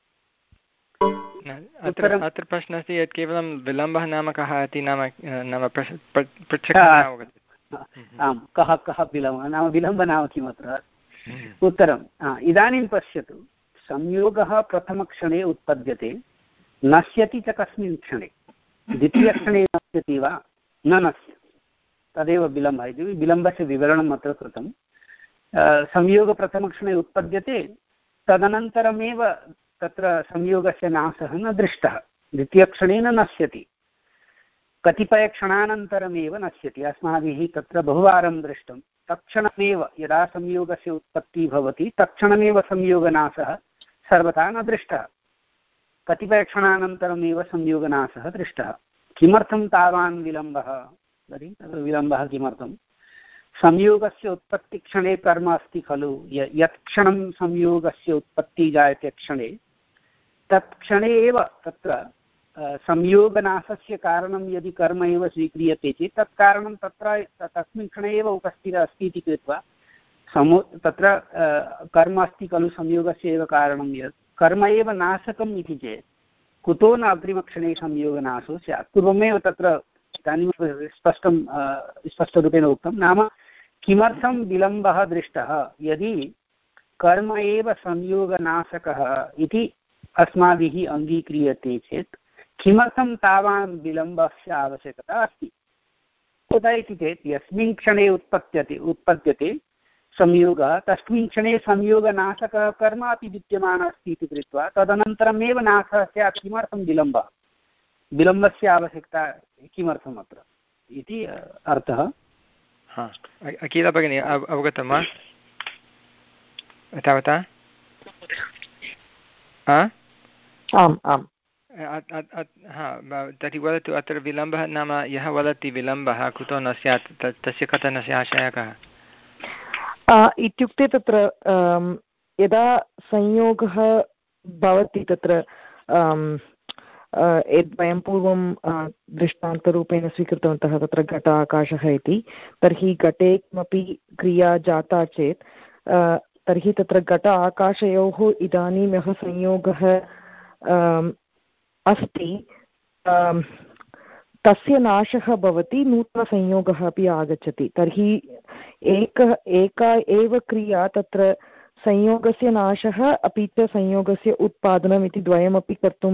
अत्र अत्र प्रश्नः अस्ति यत् केवलं विलम्बः नाम कः इति नाम नाम पृच्छकः आं कः कः विलम्बः नाम विलम्बः नाम किमत्र उत्तरम् इदानीं पश्यतु संयोगः प्रथमक्षणे उत्पद्यते नश्यति च कस्मिन् क्षणे द्वितीयक्षणे नश्यति वा न नश्यति तदेव विलम्बः इति विलम्बस्य विवरणम् अत्र कृतं संयोगप्रथमक्षणे उत्पद्यते तदनन्तरमेव तत्र संयोगस्य नाशः न दृष्टः द्वितीयक्षणे न नश्यति कतिपयक्षणानन्तरमेव नश्यति अस्माभिः तत्र बहुवारं दृष्टं तत्क्षणमेव यदा संयोगस्य उत्पत्तिः भवति तत्क्षणमेव संयोगनाशः सर्वथा न दृष्टः कतिपयक्षणानन्तरमेव संयोगनाशः दृष्टः किमर्थं तावान् विलम्बः तर्हि तत्र विलम्बः किमर्थं संयोगस्य उत्पत्तिक्षणे कर्म अस्ति खलु यत् क्षणं संयोगस्य उत्पत्तिः जायते क्षणे तत्क्षणे एव तत्र संयोगनाशस्य कारणं यदि कर्म एव स्वीक्रियते चेत् तत् कारणं तत्र तस्मिन् क्षणे एव उपस्थितः अस्ति इति कृत्वा समो तत्र कर्म अस्ति खलु संयोगस्य एव कारणं यत् कर्म एव नाशकम् इति चेत् कुतो न अग्रिमक्षणे संयोगनाशो स्यात् पूर्वमेव तत्र इदानीं स्पष्टं स्पष्टरूपेण उक्तं नाम किमर्थं विलम्बः दृष्टः यदि कर्म एव संयोगनाशकः इति अस्माभिः अङ्गीक्रियते चेत् किमर्थं तावान् विलम्बस्य आवश्यकता अस्ति कुतः इति चेत् यस्मिन् क्षणे उत्पद्यते उत्पद्यते संयोगः तस्मिन् क्षणे संयोगनाशकः कर्म अपि विद्यमानः अस्ति इति कृत्वा तदनन्तरमेव नाशः स्यात् किमर्थं विलम्बः विलम्बस्य आवश्यकता किमर्थम् अत्र इति अर्थः। हा अखिला भगिनी अवगतं वा तावता? आम् आम् हा तर्हि वदतु अत्र विलम्बः नाम यः वदति विलम्बः कुतो न स्यात् तस्य कथनस्य आशयः कः? इत्युक्ते तत्र यदा संयोगः भवति तत्र यद्वयं पूर्वं दृष्टान्तरूपेण स्वीकृतवन्तः तत्र घट आकाशः इति, तर्हि घटे किमपि क्रिया जाता चेत् तर्हि तत्र घट आकाशयोः इदानीं यः संयोगः अस्ति तस्य नाशः भवति, नूतनसंयोगः अपि आगच्छति। तर्हि एक एका एव क्रिया तत्र संयोगस्य नाशः अपि च संयोगस्य उत्पादनम् इति द्वयमपि कर्तुं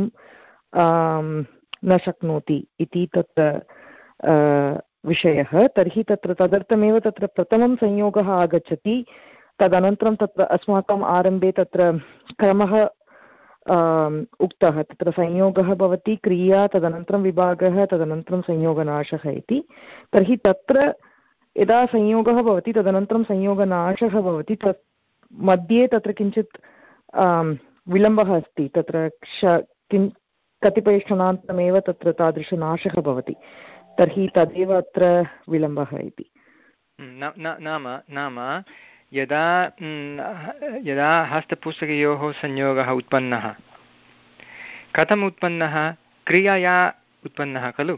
न शक्नोति इति तत्र विषयः। तर्हि तत्र तदर्थमेव तत्र प्रथमं संयोगः आगच्छति, तदनन्तरं तत्र अस्माकम् आरम्भे तत्र क्रमः उक्तः, तत्र संयोगः भवति, क्रिया, तदनन्तरं विभागः, तदनन्तरं संयोगनाशः इति। तर्हि तत्र यदा संयोगः भवति तदनन्तरं संयोगनाशः भवति, तत् मध्ये तत्र किञ्चित् विलम्बः अस्ति, तत्र क्ष किं कतिपयक्षणान्तरमेव तत्र तादृशनाशः भवति, तर्हि तदेव अत्र विलम्बः इति। नाम नाम यदा यदा हस्तपुस्तकयोः संयोगः उत्पन्नः, कथम् उत्पन्नः? क्रियया उत्पन्नः खलु।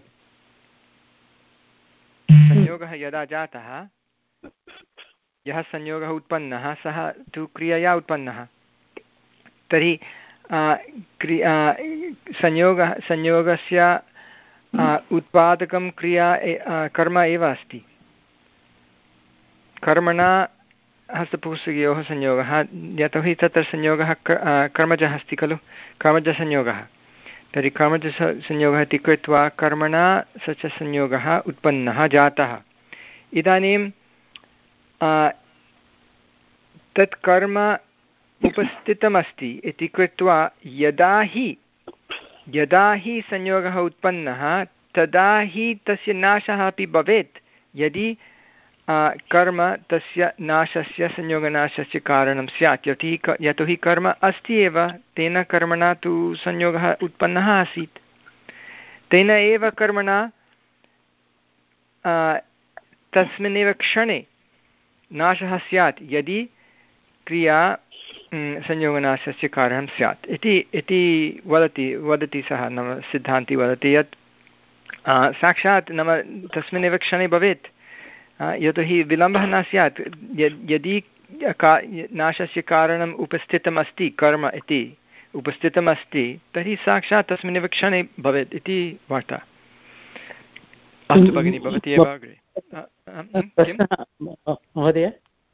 संयोगः यदा जातः, यः संयोगः उत्पन्नः सः तु क्रियया उत्पन्नः। तर्हि क्रिया संयोगः संयोगस्य उत्पादकं क्रिया कर्म एव अस्ति। कर्मणा हस्तपुस्तकयोः संयोगः, यतोहि तत्र संयोगः कर्मजः अस्ति खलु, कर्मजसंयोगः। तर्हि कर्मजसंयोगः इति कृत्वा कर्मणा स च संयोगः उत्पन्नः जातः। इदानीं तत् कर्म उपस्थितमस्ति इति कृत्वा यदा हि यदा हि संयोगः उत्पन्नः तदा हि तस्य नाशः अपि भवेत्, यदि कर्म तस्य नाशस्य संयोगनाशस्य कारणं स्यात्। यतोहि यतोहि कर्म अस्ति एव, तेन कर्मणा तु संयोगः उत्पन्नः आसीत्, तेन एव कर्मणा तस्मिन्नेव क्षणे नाशः स्यात् यदि क्रिया संयोगनाशस्य कारणं स्यात् इति इति वदति वदति सः, नाम सिद्धान्ती वदति यत् साक्षात् नाम तस्मिन्नेव क्षणे भवेत्, यतोहि विलम्बः न स्यात्। यदि का नाशस्य कारणम् उपस्थितम् अस्ति, कर्म इति उपस्थितम् अस्ति, तर्हि साक्षात् तस्मिन्नेव क्षणे भवेत् इति वार्ता। अस्तु भगिनि, भवती एव अग्रे। महोदय,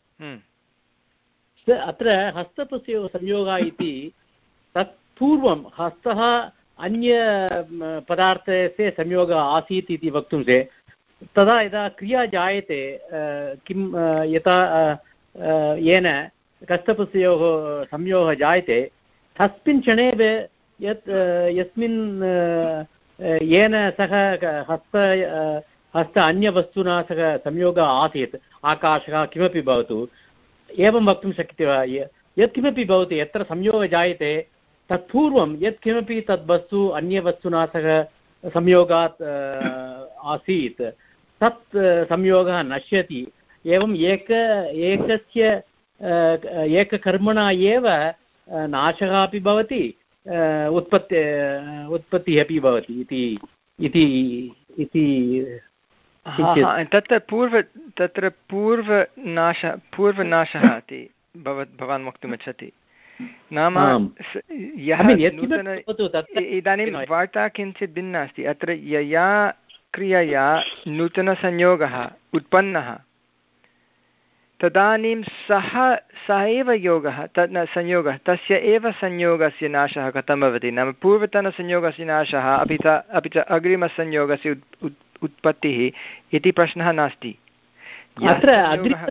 अत्र हस्तस्य संयोगः इति तत् पूर्वं हस्तः अन्य पदार्थस्य संयोगः आसीत् इति वक्तुं से तदा यदा क्रिया जायते किं यथा येन हस्तपुस्तयोः संयोगः जायते तस्मिन् क्षणे यत् यस्मिन् येन सह हस्त हस्त अन्यवस्तुना सह संयोगः आसीत्, आकाशः किमपि भवतु, एवं वक्तुं शक्यते वा? यत्किमपि भवति, यत्र संयोगः जायते तत्पूर्वं यत्किमपि तद्वस्तु अन्यवस्तुना सह संयोगात् आसीत् तत् संयोगः नश्यति। एवं एक एकस्य एककर्मणा एव नाशः अपि भवति, उत्पत्ति उत्पत्तिः अपि भवति इति तत्र पूर्व तत्र पूर्वनाश पूर्वनाशः इति भवत् भवान् वक्तुमिच्छति। नाम यः नूतन इदानीं वार्ता किञ्चित् भिन्ना अस्ति। अत्र यया क्रियया नूतनसंयोगः उत्पन्नः तदानीं सः सः एव योगः तत् न संयोगः तस्य एव संयोगस्य नाशः कथं भवति? नाम पूर्वतनसंयोगस्य नाशः अपि च अपि च अग्रिमसंयोगस्य उत्पत्तिः इति प्रश्नः नास्ति। अत्र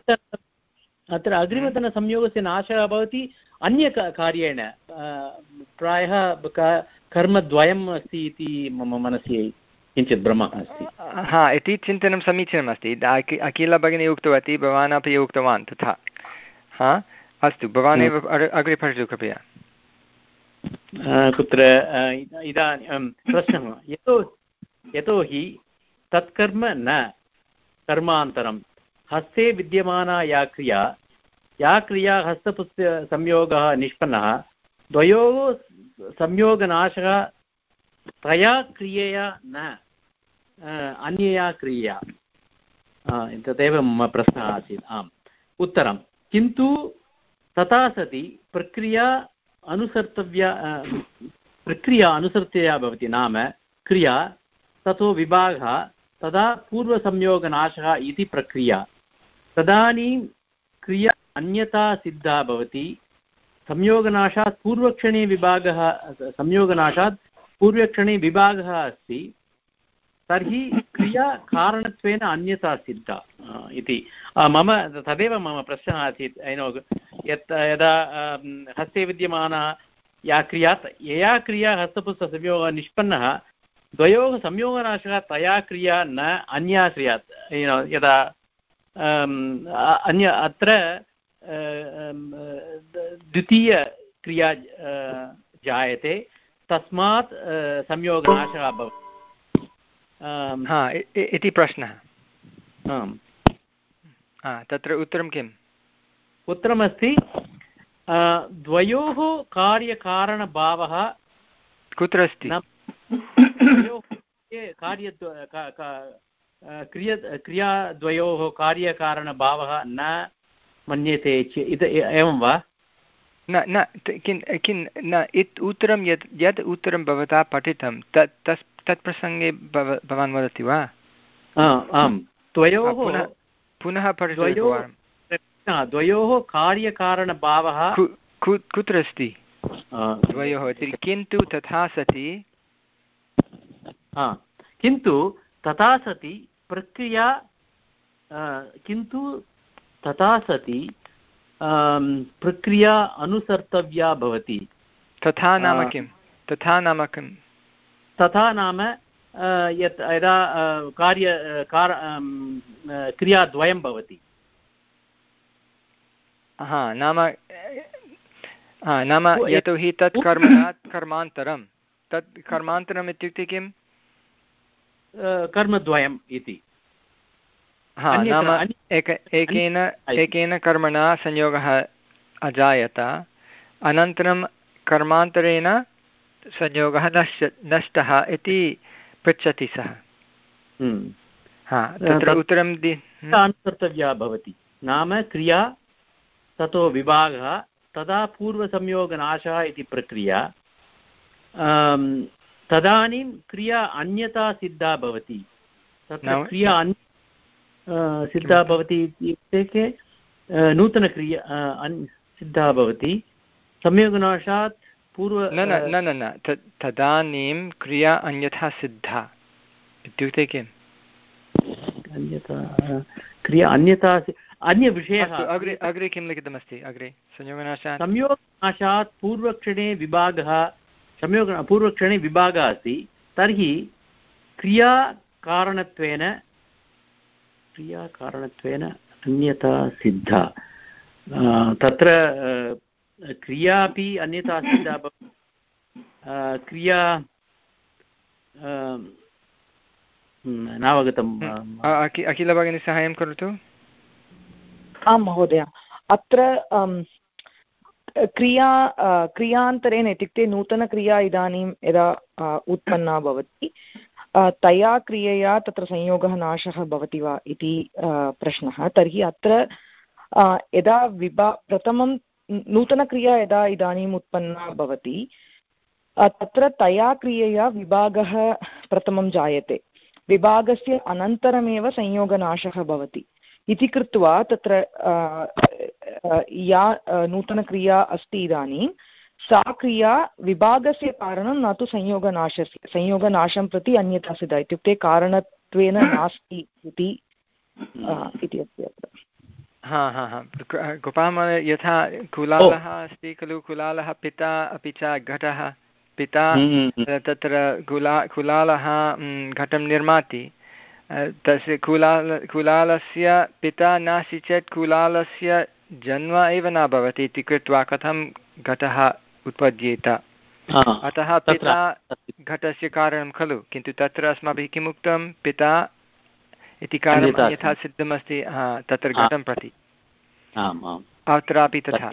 अत्र अग्रिमतनसंयोगस्य नाशः भवति अन्य कार्येण, प्रायः कर्मद्वयम् अस्ति इति मम मनसि किञ्चित् भ्रमः अस्ति। हा इति चिन्तनं समीचीनमस्ति। अखिला भगिनी उक्तवती, भवान् अपि उक्तवान् तथा। हा अस्तु, भवान् एव अग्रे पठतु कृपया। कुत्र इदानीं प्रश्नः, यतो यतोहि तत्कर्म न कर्मान्तरं हस्ते विद्यमाना या क्रिया या क्रिया हस्तपुस्य संयोगः निष्पन्नः द्वयोः संयोगनाशः तया क्रियया न अन्यया क्रियया। तदेव मम प्रश्नः आसीत्। आम्, उत्तरं किन्तु तथा सति प्रक्रिया अनुसर्तव्या प्रक्रिया अनुसर्तव्या भवति। नाम क्रिया ततो विभागः तदा पूर्वसंयोगनाशः इति प्रक्रिया। तदानीं क्रिया अन्यथा सिद्धा भवति। संयोगनाशात् पूर्वक्षणे विभागः संयोगनाशात् पूर्वक्षणे विभागः अस्ति, तर्हि क्रिया कारणत्वेन अन्यथा सिद्धा इति मम तदेव मम प्रश्नः आसीत्। यत् यदा हस्ते विद्यमाना या क्रिया यया क्रिया हस्तपुस्तकसंयोगः निष्पन्नः द्वयोः संयोगनाशः तया क्रिया न अन्या क्रिया। यदा अन्य अत्र द्वितीयक्रिया जायते, तस्मात् संयोगनाशः भवति इति प्रश्नः। तत्र उत्तरं किम्? उत्तरमस्ति द्वयोः कार्यकारणभावः कुत्र अस्ति? कार्य क्रिया क्रियाद्वयोः कार्यकारणभावः न मन्यते चेत् एवं वा? न न किं किं न इत् उत्तरं यत् यत् उत्तरं भवता पठितं तत् तस् तत् प्रसङ्गे भवान् वदति वा? आम्, द्वयोः पुनः पठतु। द्वयोः कार्यकारणभावः कुत्र अस्ति? द्वयोः किन्तु तथा सति किन्तु तथा सति प्रक्रिया किन्तु तथा सति प्रक्रिया अनुसर्तव्या भवति। तथा नाम किं? तथा नाम किं? तथा नाम यत् यदा कार्य कार क्रियाद्वयं भवति। हा नाम हा नाम यतोहि तत् कर्मणात् कर्मान्तरं, तत् कर्मान्तरम् इत्युक्ते किं? कर्मद्वयम् इति। हा नाम एक एकेन एकेन कर्मणा संयोगः अजायत, अनन्तरं कर्मान्तरेण संयोगः नश्य नष्टः इति पृच्छति सः। हा तत्र उत्तरं अनुसर्तव्या भवति। नाम क्रिया ततो विभागः तदा पूर्वसंयोगनाशः इति प्रक्रिया। तदानीं क्रिया अन्यथा सिद्धा भवति। तत्र क्रिया सिद्धा भवति इत्युक्ते नूतनक्रिया सिद्धा भवति संयोगनाशात् पूर्व न न न न न तदानीं क्रिया अन्यथा सिद्धा इत्युक्ते किम्? अन्यथा क्रिया अन्यथा अन्यविषयः अग्रे अग्रे किं लिखितमस्ति? अग्रे संयोगनाशात् संयोगनाशात् पूर्वक्षणे विभागः संयोग पूर्वक्षणे विभागः अस्ति, तर्हि क्रियाकारणत्वेन क्रियाकारणत्वेन अन्यथा सिद्धा। तत्र क्रिया अपि अन्यथा सिद्धा भवति। क्रिया नावगतम्। अखिल भगिनी साहाय्यं करोतु। आं महोदय, अत्र क्रिया क्रियान्तरेण इत्युक्ते नूतनक्रिया इदानीं यदा उत्पन्ना भवति तया क्रियया तत्र संयोगः नाशः भवति वा इति प्रश्नः। तर्हि अत्र यदा विभा प्रथमं नूतनक्रिया यदा इदानीम् उत्पन्ना भवति तत्र तया क्रियया विभागः प्रथमं जायते, विभागस्य अनन्तरमेव संयोगनाशः भवति इति कृत्वा तत्र या नूतनक्रिया अस्ति इदानीं सा क्रिया विभागस्य कारणं न तु संयोगनाशस्य संयोगनाशं प्रति अन्यथा सिद्धा इत्युक्ते कारणत्वेन नास्ति इति अस्ति अत्र। हा हा हा कृपामहोदय यथा कुलालः अस्ति खलु कुलालः पिता अपि च घटः पिता तत्र कुला कुलालः घटं निर्माति तस्य कुलाल कुलालस्य पिता नास्ति चेत् कुलालस्य जन्म एव न भवति इति कृत्वा कथं घटः उत्पद्येत अतः पिता घटस्य कारणं खलु किन्तु तत्र अस्माभिः किम् उक्तं पिता इति कारणं यथा सिद्धमस्ति तत्र घटं प्रति अत्रापि तथा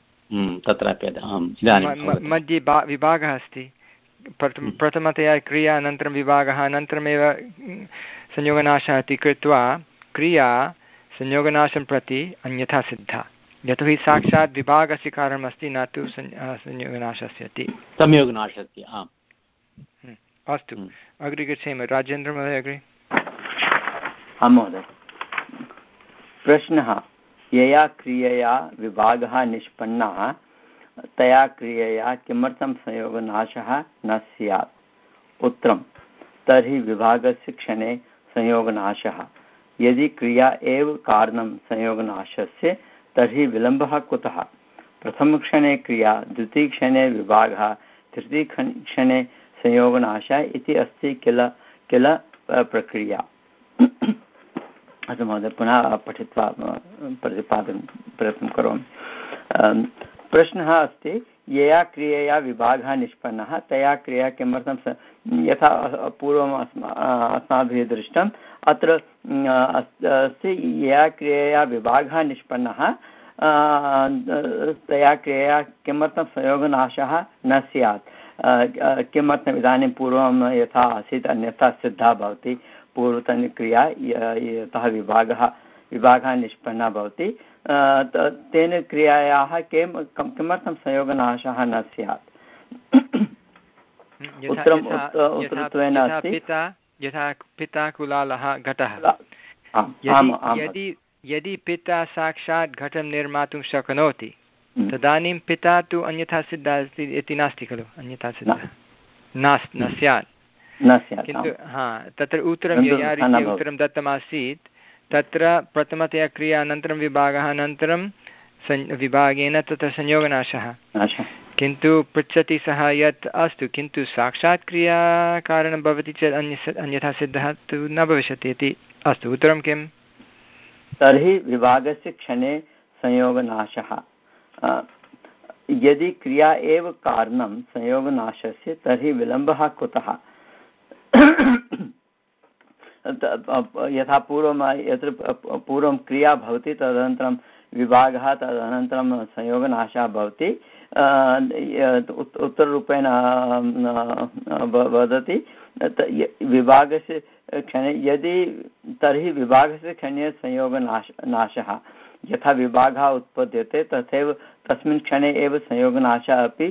मध्ये विभागः अस्ति प्रथम प्रथमतया क्रिया अनन्तरं विभागः अनन्तरमेव संयोगनाशः इति कृत्वा क्रिया संयोगनाशं प्रति अन्यथा सिद्धा यतोहि साक्षात् विभागस्य कारणमस्ति न तु संयोगनाशस्य इति संयोगनाशस्य अस्तु अग्रे गच्छेम राजेन्द्रमहोदय अग्रे आं महोदय प्रश्नः यया क्रियया विभागः निष्पन्नः तया क्रियया किमर्थं संयोगनाशः न स्यात् उत्तरं तर्हि विभागस्य क्षणे संयोगनाशः यदि क्रिया एव कारणं संयोगनाशस्य तर्हि विलम्बः कुतः प्रथमक्षणे क्रिया द्वितीयक्षणे विभागः तृतीयक्षणे संयोगनाशः इति अस्ति किल किल प्रक्रिया। अस्तु महोदय पुनः पठित्वा प्रतिपादनं प्रयत्नं करोमि। प्रश्नः अस्ति यया क्रियया विभागः निष्पन्नः तया क्रिया किमर्थं यथा पूर्वम् अस्मा अस्माभिः दृष्टम् अत्र अस्ति यया क्रियया विभागः निष्पन्नः तया क्रियया किमर्थं संयोगनाशः न स्यात् किमर्थम् इदानीं पूर्वं यथा आसीत् अन्यथा सिद्धा भवति पूर्वतनक्रिया यतः विभागः विभागः निष्पन्नः भवति तेन क्रियायाः किं किमर्थं संयोगनाशः न स्यात् उत्तरम् उत्तरत्वेन अस्ति यथा पिता कुलालः घटः यदि यदि पिता साक्षात् घटं निर्मातुं शक्नोति तदानीं पिता तु अन्यथा सिद्धः अस्ति इति नास्ति खलु अन्यथा सिद्धः नास्ति न स्यात् किन्तु हा तत्र उत्तरं यया रीत्या उत्तरं दत्तमासीत् तत्र प्रथमतया क्रिया अनन्तरं विभागः अनन्तरं सं विभागेन तत्र संयोगनाशः किन्तु पृच्छति सः यत् अस्तु किन्तु साक्षात् क्रियाकारणं भवति चेत् अन्य अन्यथा सिद्धः तु न भविष्यति इति अस्तु उत्तरं किम् तर्हि विभागस्य क्षणे संयोगनाशः यदि क्रिया एव कारणं संयोगनाशस्य तर्हि विलम्बः कुतः यथा पूर्वं यत्र पूर्वं क्रिया भवति तदनन्तरं विभागः तदनन्तरं संयोगनाशः भवति उत्तररूपेण वदति विभागस्य क्षणे यदि तर्हि विभागस्य क्षणे संयोगनाश नाशः यथा विभागः उत्पद्यते तथैव तस्मिन् क्षणे एव संयोगनाशः अपि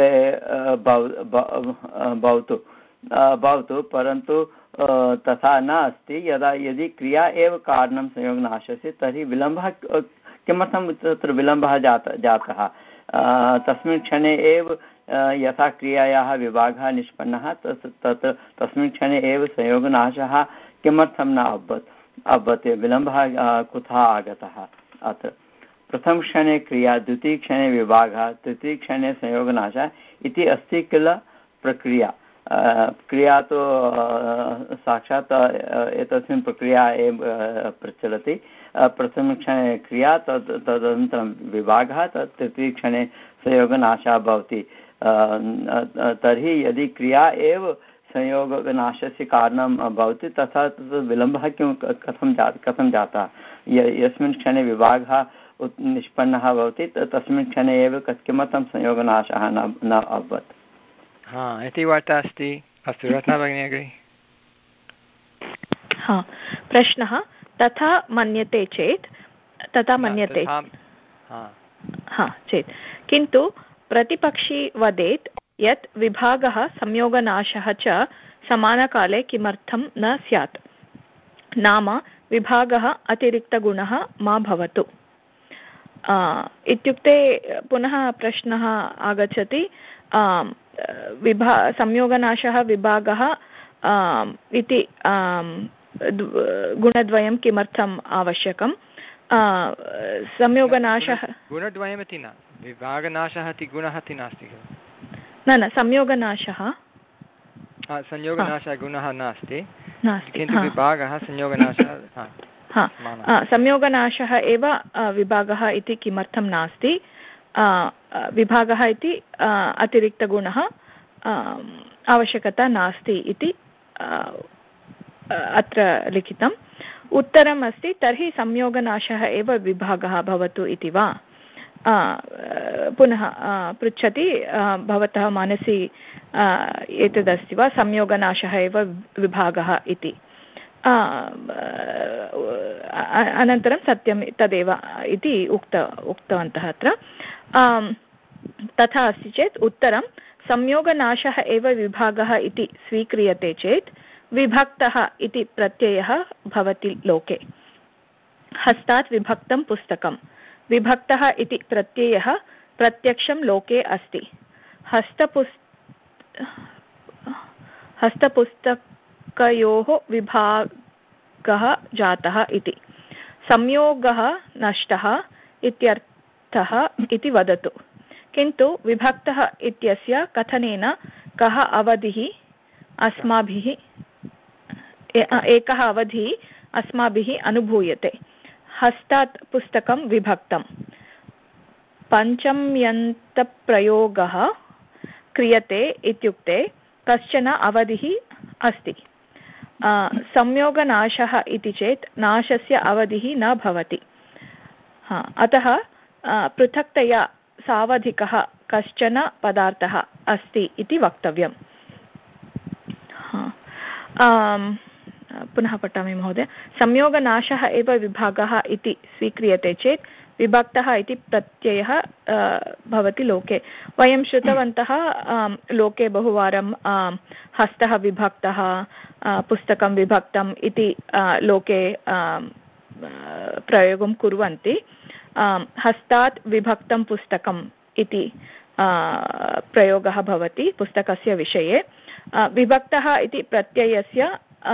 भवतु भवतु परन्तु तथा न अस्ति यदा यदि क्रिया एव कारणं संयोगनाशस्य तर्हि विलम्बः किमर्थं तत्र विलम्बः जातः जातः तस्मिन् क्षणे एव यथा क्रियायाः विभागः निष्पन्नः तत् तस्मिन् क्षणे एव संयोगनाशः किमर्थं न अभवत् अभवत् विलम्बः कुतः आगतः अत्र प्रथमक्षणे क्रिया द्वितीयक्षणे विभागः तृतीयक्षणे संयोगनाशः इति अस्ति किल प्रक्रिया क्रिया तु साक्षात् एतस्मिन् प्रक्रिया एव प्रचलति प्रथमक्षणे क्रिया तद् तदनन्तरं विभागः तत् तृतीयक्षणे संयोगनाशः भवति तर्हि यदि क्रिया एव संयोगनाशस्य कारणं भवति तथा विलम्बः किं कथं जात कथं जातः यस्मिन् क्षणे विभागः निष्पन्नः भवति तस्मिन् क्षणे एव किमर्थं संयोगनाशः न न अभवत् हा इति वार्ता अस्ति अस्तु रत्ना भगिनी अग्रे हा प्रश्नः तथा मन्यते चेत् तथा मन्यते हा चेत् किन्तु प्रतिपक्षी वदेत् यत् विभागः संयोगनाशः च समानकाले किमर्थं न स्यात् नाम विभागः अतिरिक्तगुणः मा भवतु इत्युक्ते पुनः प्रश्नः आगच्छति विभा संयोगनाशः विभागः इति गुणद्वयं किमर्थम् आवश्यकं संयोगनाशः गुणद्वयमिति न विभागनाशः इति गुणः इति नास्ति खलु न न संयोगनाशः संयोगनाशः गुणः नास्ति किन्तु विभागः संयोगनाशः हा संयोगनाशः एव विभागः इति किमर्थं नास्ति विभागः इति अतिरिक्तगुणः आवश्यकता नास्ति इति अत्र लिखितम् उत्तरम् अस्ति तर्हि संयोगनाशः एव विभागः भवतु इति वा पुनः पृच्छति भवतः मनसि एतदस्ति वा संयोगनाशः एव विभागः इति अनन्तरं सत्यं तदेव इति उक्त उक्तवन्तः अत्र तथा अस्ति चेत् उत्तरं संयोगनाशः एव विभागः इति स्वीक्रियते चेत् विभक्तः इति प्रत्ययः भवति लोके हस्तात् विभक्तं पुस्तकं विभक्तः इति प्रत्ययः प्रत्यक्षं लोके अस्ति हस्तपुस् हस्तपुस्तकयोः विभागः जातः इति संयोगः नष्टः इत्यर्थः इति वदतु किन्तु विभक्तः इत्यस्य कथनेन कः अवधिः अस्माभिः एकः अवधिः अस्माभिः अनुभूयते हस्तात् पुस्तकं विभक्तं पञ्चम्यन्तप्रयोगः क्रियते इत्युक्ते कश्चन अवधिः अस्ति संयोगनाशः इति चेत् नाशस्य अवधिः न भवति अतः पृथक्तया सावधिकः कश्चन पदार्थः अस्ति इति वक्तव्यम् पुनः पठामि महोदय संयोगनाशः एव विभागः इति स्वीक्रियते चेत् विभक्तः इति प्रत्ययः भवति लोके वयं श्रुतवन्तः लोके बहुवारं हस्तः विभक्तः पुस्तकं विभक्तम् इति लोके प्रयोगं कुर्वन्ति हस्तात् विभक्तं पुस्तकम् इति प्रयोगः भवति पुस्तकस्य विषये विभक्तः इति प्रत्ययस्य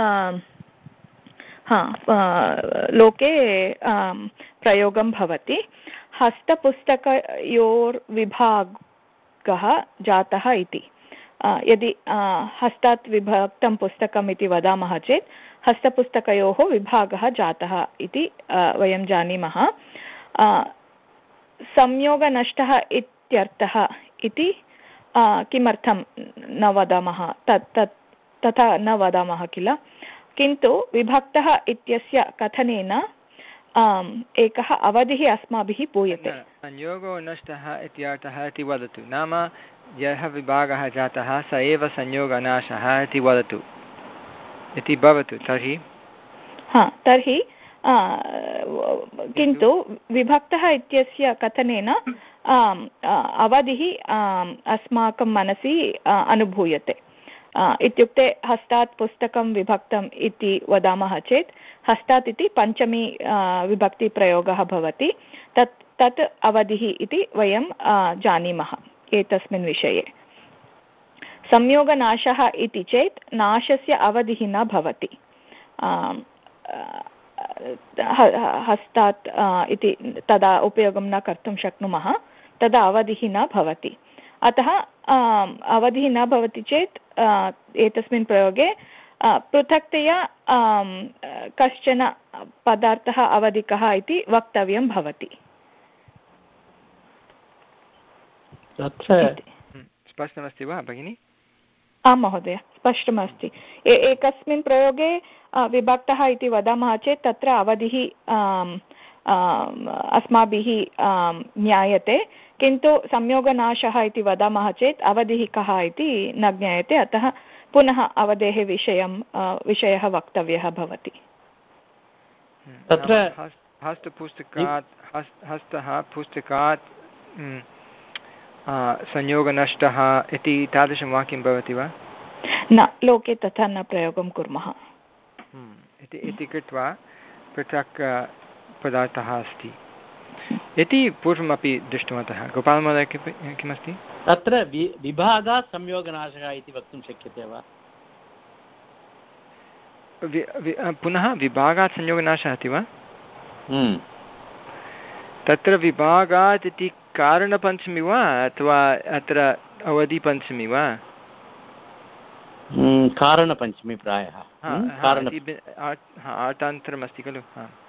हा लोके प्रयोगं भवति हस्तपुस्तकयोर्विभागः जातः इति यदि हस्तात् विभक्तं पुस्तकम् इति वदामः चेत् हस्तपुस्तकयोः विभागः जातः इति वयं जानीमः संयोगनष्टः इत्यर्थः इति किमर्थं न वदामः तत् तत् तथा न वदामः किल किन्तु विभक्तः इत्यस्य कथनेन एकः अवधिः अस्माभिः पूयते संयोगो नष्टः इत्यर्थः इति वदतु नाम यः विभागः जातः स एव संयोगनाशः इति वदतु इति भवतु तर्हि हा तर्हि किन्तु विभक्तः इत्यस्य कथनेन अवधिः अस्माकं मनसि अनुभूयते इत्युक्ते हस्तात् पुस्तकं विभक्तम् इति वदामः चेत् हस्तात् इति पञ्चमी विभक्तिप्रयोगः भवति तत् तत् अवधिः इति वयं जानीमः एतस्मिन् विषये संयोगनाशः इति चेत् नाशस्य अवधिः न भवति हस्तात् इति तदा उपयोगं न कर्तुं शक्नुमः तदा अवधिः न भवति अतः अवधिः न भवति चेत् एतस्मिन् प्रयोगे पृथक्तया कश्चन पदार्थः अवधिकः इति वक्तव्यं भवति स्पष्टमस्ति वा भगिनि आं महोदय स्पष्टमस्ति एकस्मिन् प्रयोगे विभक्तः इति वदामः चेत् तत्र अवधिः अस्माभिः ज्ञायते किन्तु संयोगनाशः इति वदामः चेत् अवधिः कः इति न ज्ञायते अतः पुनः अवधेः विषयं विषयः वक्तव्यः भवति तत्र हस्तपुस्तकात् हस्तः पुस्तकात् संयोगनष्टः इति तादृशं वाक्यं भवति वा न लोके तथा न प्रयोगं कुर्मः इति कृत्वा पृथक् पदार्थः अस्ति इति पूर्वमपि दृष्टवन्तः गोपालमहोदय किमस्ति तत्र विभागात् संयोगनाशः इति वक्तुं शक्यते वा पुनः विभागात् संयोगनाशः इति वा तत्र विभागात् इति कारणपञ्चमी वा अथवा अत्र अवधिपञ्चमी वा? कारणपञ्चमी प्रायः। आटान्तरमस्ति खलु।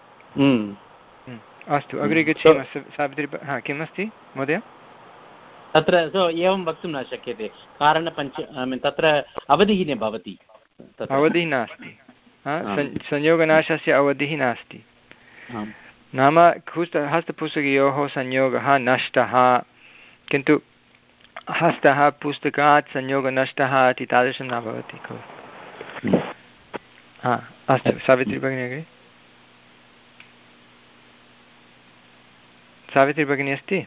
अस्तु अग्रे गच्छामः। सावित्री किम् अस्ति महोदय? तत्र एवं वक्तुं न शक्यते। कारणपञ्च तत्र अवधिः न भवति। अवधिः नास्ति। संयोगनाशस्य अवधिः नास्ति। नाम हस्तपुस्तकयोः संयोगः नष्टः, किन्तु हस्तः पुस्तकात् संयोगनष्टः इति तादृशं न भवति खलु। हा अस्तु सावित्री भगिनी अग्रे। सावित्री भगिनी अस्ति?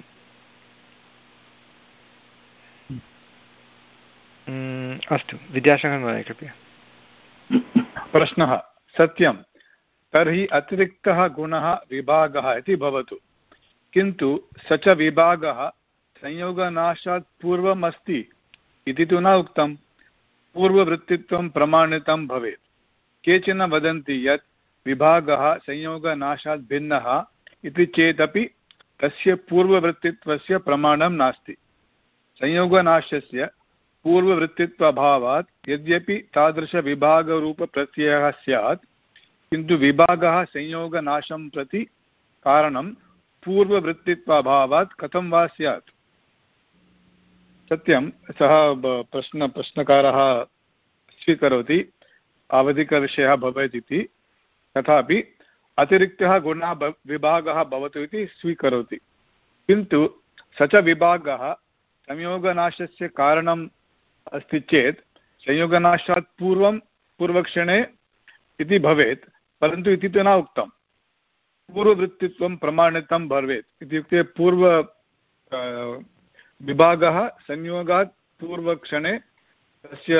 अस्तु विद्यासागर महोदय कृपया। प्रश्नः सत्यं तर्हि अतिरिक्तः गुणः विभागः इति भवतु, किन्तु स च विभागः संयोगनाशात् पूर्वम् अस्ति इति तु न उक्तं। पूर्ववृत्तित्वं प्रमाणितं भवेत्। केचन वदन्ति यत् विभागः संयोगनाशात् भिन्नः इति चेदपि तस्य पूर्ववृत्तित्वस्य प्रमाणं नास्ति। संयोगनाशस्य पूर्ववृत्तित्वाभावात् यद्यपि तादृशविभागरूपप्रत्ययः स्यात्, किन्तु विभागः संयोगनाशं प्रति कारणं पूर्ववृत्तित्वाभावात् कथं वा स्यात्? सत्यं सः प्रश्न प्रश्नकारः स्वीकरोति आवधिकविषयः भवेत् इति, तथापि अतिरिक्तः गुणः विभागः भवतु इति स्वीकरोति, किन्तु स च विभागः संयोगनाशस्य कारणम् अस्ति चेत् संयोगनाशात् पूर्वं पूर्वक्षणे इति भवेत्, परन्तु इति तु न उक्तं। पूर्ववृत्तित्वं प्रमाणितं भवेत् इत्युक्ते पूर्व विभागः संयोगात् पूर्वक्षणे तस्य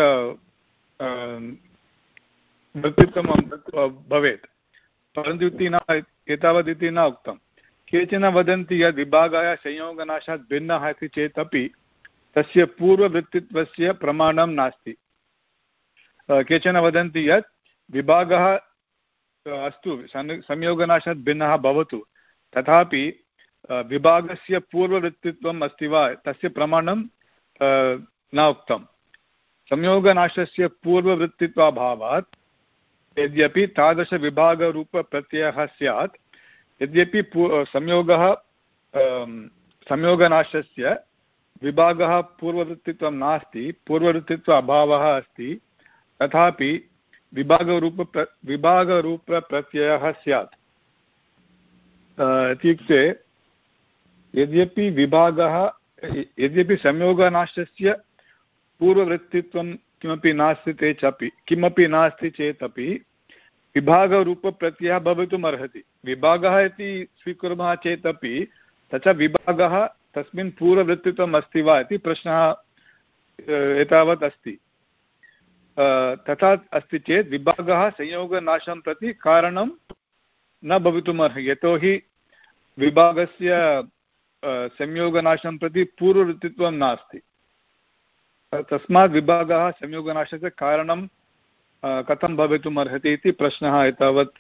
वृत्तित्वं भवेत्, परन्तु इति न एतावदिति न उक्तं। केचन वदन्ति यद् विभागाय संयोगनाशात् भिन्नः इति चेत् अपि तस्य पूर्ववृत्तित्वस्य प्रमाणं नास्ति। केचन वदन्ति यत् विभागः अस्तु संयोगनाशात् भिन्नः भवतु, तथापि विभागस्य पूर्ववृत्तित्वम् अस्ति वा तस्य प्रमाणं न उक्तं। संयोगनाशस्य पूर्ववृत्तित्वाभावात् यद्यपि तादृशविभागरूपप्रत्ययः स्यात्, यद्यपि संयोगः संयोगनाशस्य विभागः पूर्ववृत्तित्वं नास्ति, पूर्ववृत्तित्व अभावः अस्ति, तथापि विभागरूप विभागरूपप्रत्ययः स्यात्। इत्युक्ते यद्यपि विभागः यद्यपि संयोगनाशस्य पूर्ववृत्तित्वं किमपि नास्ति चेदपि किमपि नास्ति चेदपि विभागरूपप्रत्ययः भवितुम् अर्हति। विभागः इति स्वीकुर्मः चेदपि तथा विभागः तस्मिन् पूर्ववृत्तित्वम् अस्ति वा इति प्रश्नः एतावत् अस्ति। तथा अस्ति चेत् विभागः संयोगनाशं प्रति कारणं न भवितुमर्हति, यतोहि विभागस्य संयोगनाशं प्रति पूर्ववृत्तित्वं नास्ति। तस्मात् विभागः संयोगनाशस्य कारणं कथं भवितुम् अर्हति इति प्रश्नः एतावत्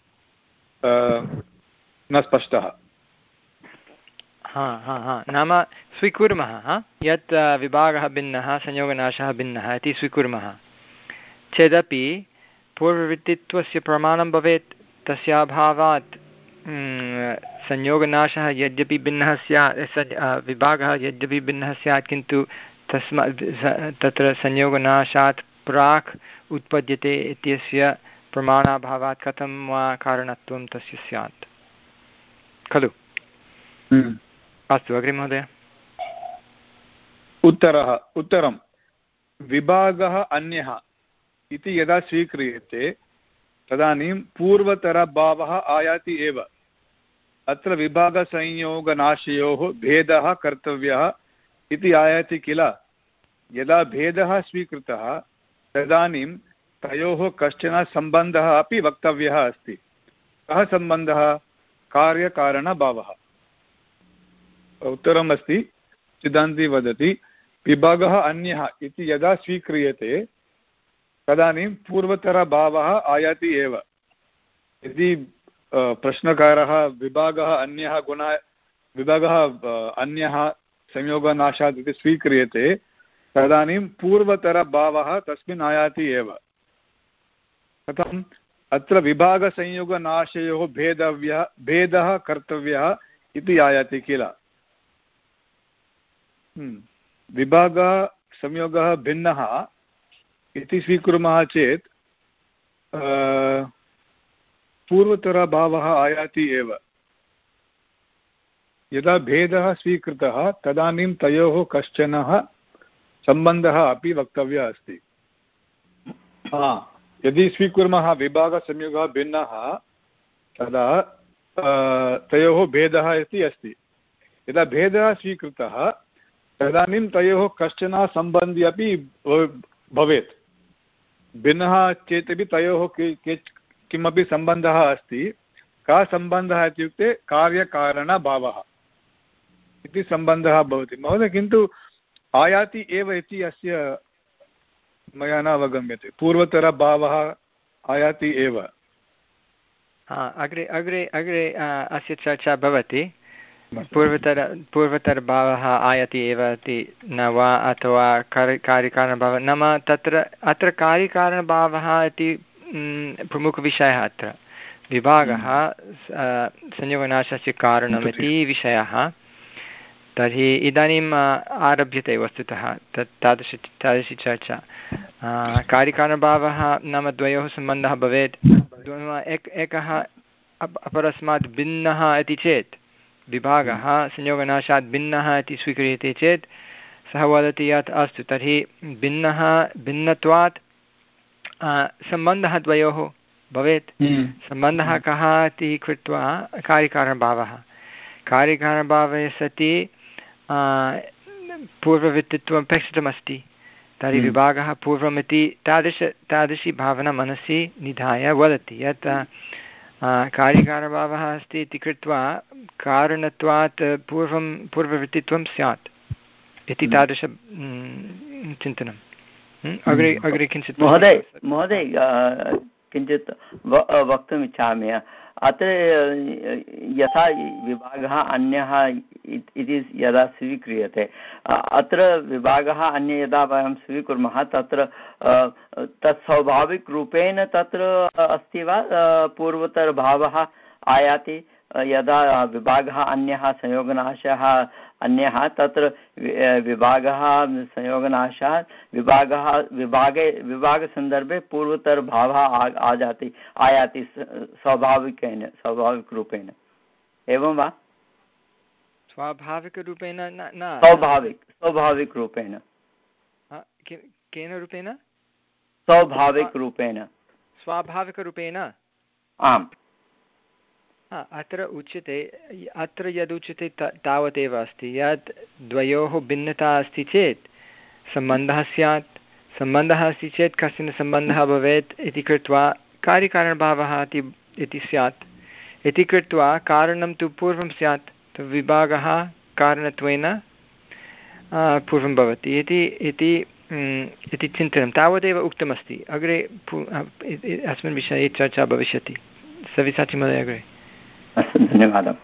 न स्पष्टः। हा हा हा नाम स्वीकुर्मः यत् विभागः भिन्नः संयोगनाशः भिन्नः इति स्वीकुर्मः चेदपि पूर्ववृत्तित्वस्य प्रमाणं भवेत्। तस्याभावात् संयोगनाशः यद्यपि भिन्नः स्यात्, विभागः यद्यपि भिन्नः स्यात्, किन्तु तस्मात् तत्र संयोगनाशात् प्राक् उत्पद्यते इत्यस्य प्रमाणाभावात् कथं वा कारणत्वं तस्य स्यात् खलु? अस्तु अग्रे महोदय। उत्तरः उत्तरं विभागः अन्यः इति यदा स्वीक्रियते तदानीं पूर्वतरभावः आयाति एव। अत्र विभागसंयोगनाशयोः भेदः कर्तव्यः इति आयाति किल। यदा भेदः स्वीकृतः तदानीं तयोः कश्चन सम्बन्धः अपि वक्तव्यः अस्ति। कः सम्बन्धः? कार्यकारणभावः। उत्तरम् अस्ति, सिद्धान्ती वदति विभागः अन्यः इति यदा स्वीक्रियते तदानीं पूर्वतरभावः आयाति एव। यदि प्रश्नकारः विभागः अन्यः गुणः विभागः अन्यः संयोगनाशात् इति स्वीक्रियते तदानीं पूर्वतरभावः तस्मिन् आयाति एव। कथम्? अत्र विभागसंयोगनाशयोः भेदव्यः भेदः कर्तव्यः इति आयाति किल। विभागः संयोगः भिन्नः इति स्वीकुर्मः चेत् पूर्वतरभावः आयाति एव। यदा भेदः स्वीकृतः तदानीं तयोः कश्चन सम्बन्धः अपि वक्तव्यः अस्ति। यदि स्वीकुर्मः विभागसंयोगः भिन्नः तदा तयोः भेदः इति अस्ति। यदा भेदः स्वीकृतः तदानीं तयोः कश्चन सम्बन्धी अपि भवेत्। भिन्नः चेदपि तयोः किमपि सम्बन्धः अस्ति। कः सम्बन्धः इत्युक्ते कार्यकारणभावः इति सम्बन्धः भवति महोदय। किन्तु आयाति एव इति अस्य मया न अवगम्यते। पूर्वतरभावः आयाति एव। अग्रे अग्रे अग्रे अस्य चर्चा भवति। पूर्वतर पूर्वतरभावः आयाति एव इति न वा अथवा कार्य कार्यकारणभावः नाम तत्र अत्र कार्यकारणभावः इति प्रमुखविषयः। अत्र विभागः संयोगनाशस्य कारणमिति विषयः। तर्हि इदानीम् आरभ्यते वस्तुतः तत् तादृश तादृशी चर्चा। कार्यकारणभावः नाम द्वयोः सम्बन्धः भवेत्। एक एकः अपरस्मात् भिन्नः इति चेत् विभागः संयोगनाशात् भिन्नः इति स्वीक्रियते चेत् सः वदति यत् अस्तु तर्हि भिन्नः भिन्नत्वात् सम्बन्धः द्वयोः भवेत्। सम्बन्धः कः इति कृत्वा कार्यकारणभावः। कार्यकारणभावे सति पूर्ववृत्तित्वम् अपेक्षितमस्ति। तर्हि विभागः पूर्वमिति तादृश तादृशी भावना मनसि निधाय वदति यत् कार्यकारणभावः अस्ति इति कृत्वा कारणत्वात् पूर्वं पूर्ववृत्तित्वं स्यात् इति तादृश चिन्तनम्। अग्रे अग्रे किञ्चित् महोदय महोदय किञ्चित् वक्तुम् इच्छामि। अत्र यथा विभागः अन्यः इति यदा स्वीक्रियते अत्र विभागः अन्य यदा वयं स्वीकुर्मः तत्र तत् स्वाभाविकरूपेण तत्र अस्ति वा पूर्वतरभावः आयाति यदा विभागः अन्यः संयोगनाशः अन्यः तत्र विभागः संयोगनाशः विभागः विभागे विभागसन्दर्भे पूर्वतरभावः आयाति आयाति स्वाभाविकेन स्वाभाविकरूपेण एवं वा? स्वाभाविकरूपेण न न स्वाभाविक स्वाभाविकरूपेण केन रूपेण? स्वाभाविकरूपेण स्वाभाविकरूपेण आम्। अत्र उच्यते अत्र यदुच्यते तावदेव अस्ति यत् द्वयोः भिन्नता अस्ति चेत् सम्बन्धः स्यात्। सम्बन्धः अस्ति चेत् कश्चन सम्बन्धः भवेत् इति कृत्वा कार्यकारणभावः इति स्यात्। इति कृत्वा कारणं तु पूर्वं स्यात्। विभागः कारणत्वेन पूर्वं भवति इति इति चिन्तनं तावदेव उक्तमस्ति। अग्रे अस्मिन् विषये चर्चा भविष्यति। सविसाचि महोदय अग्रे। अस्तु धन्यवादः।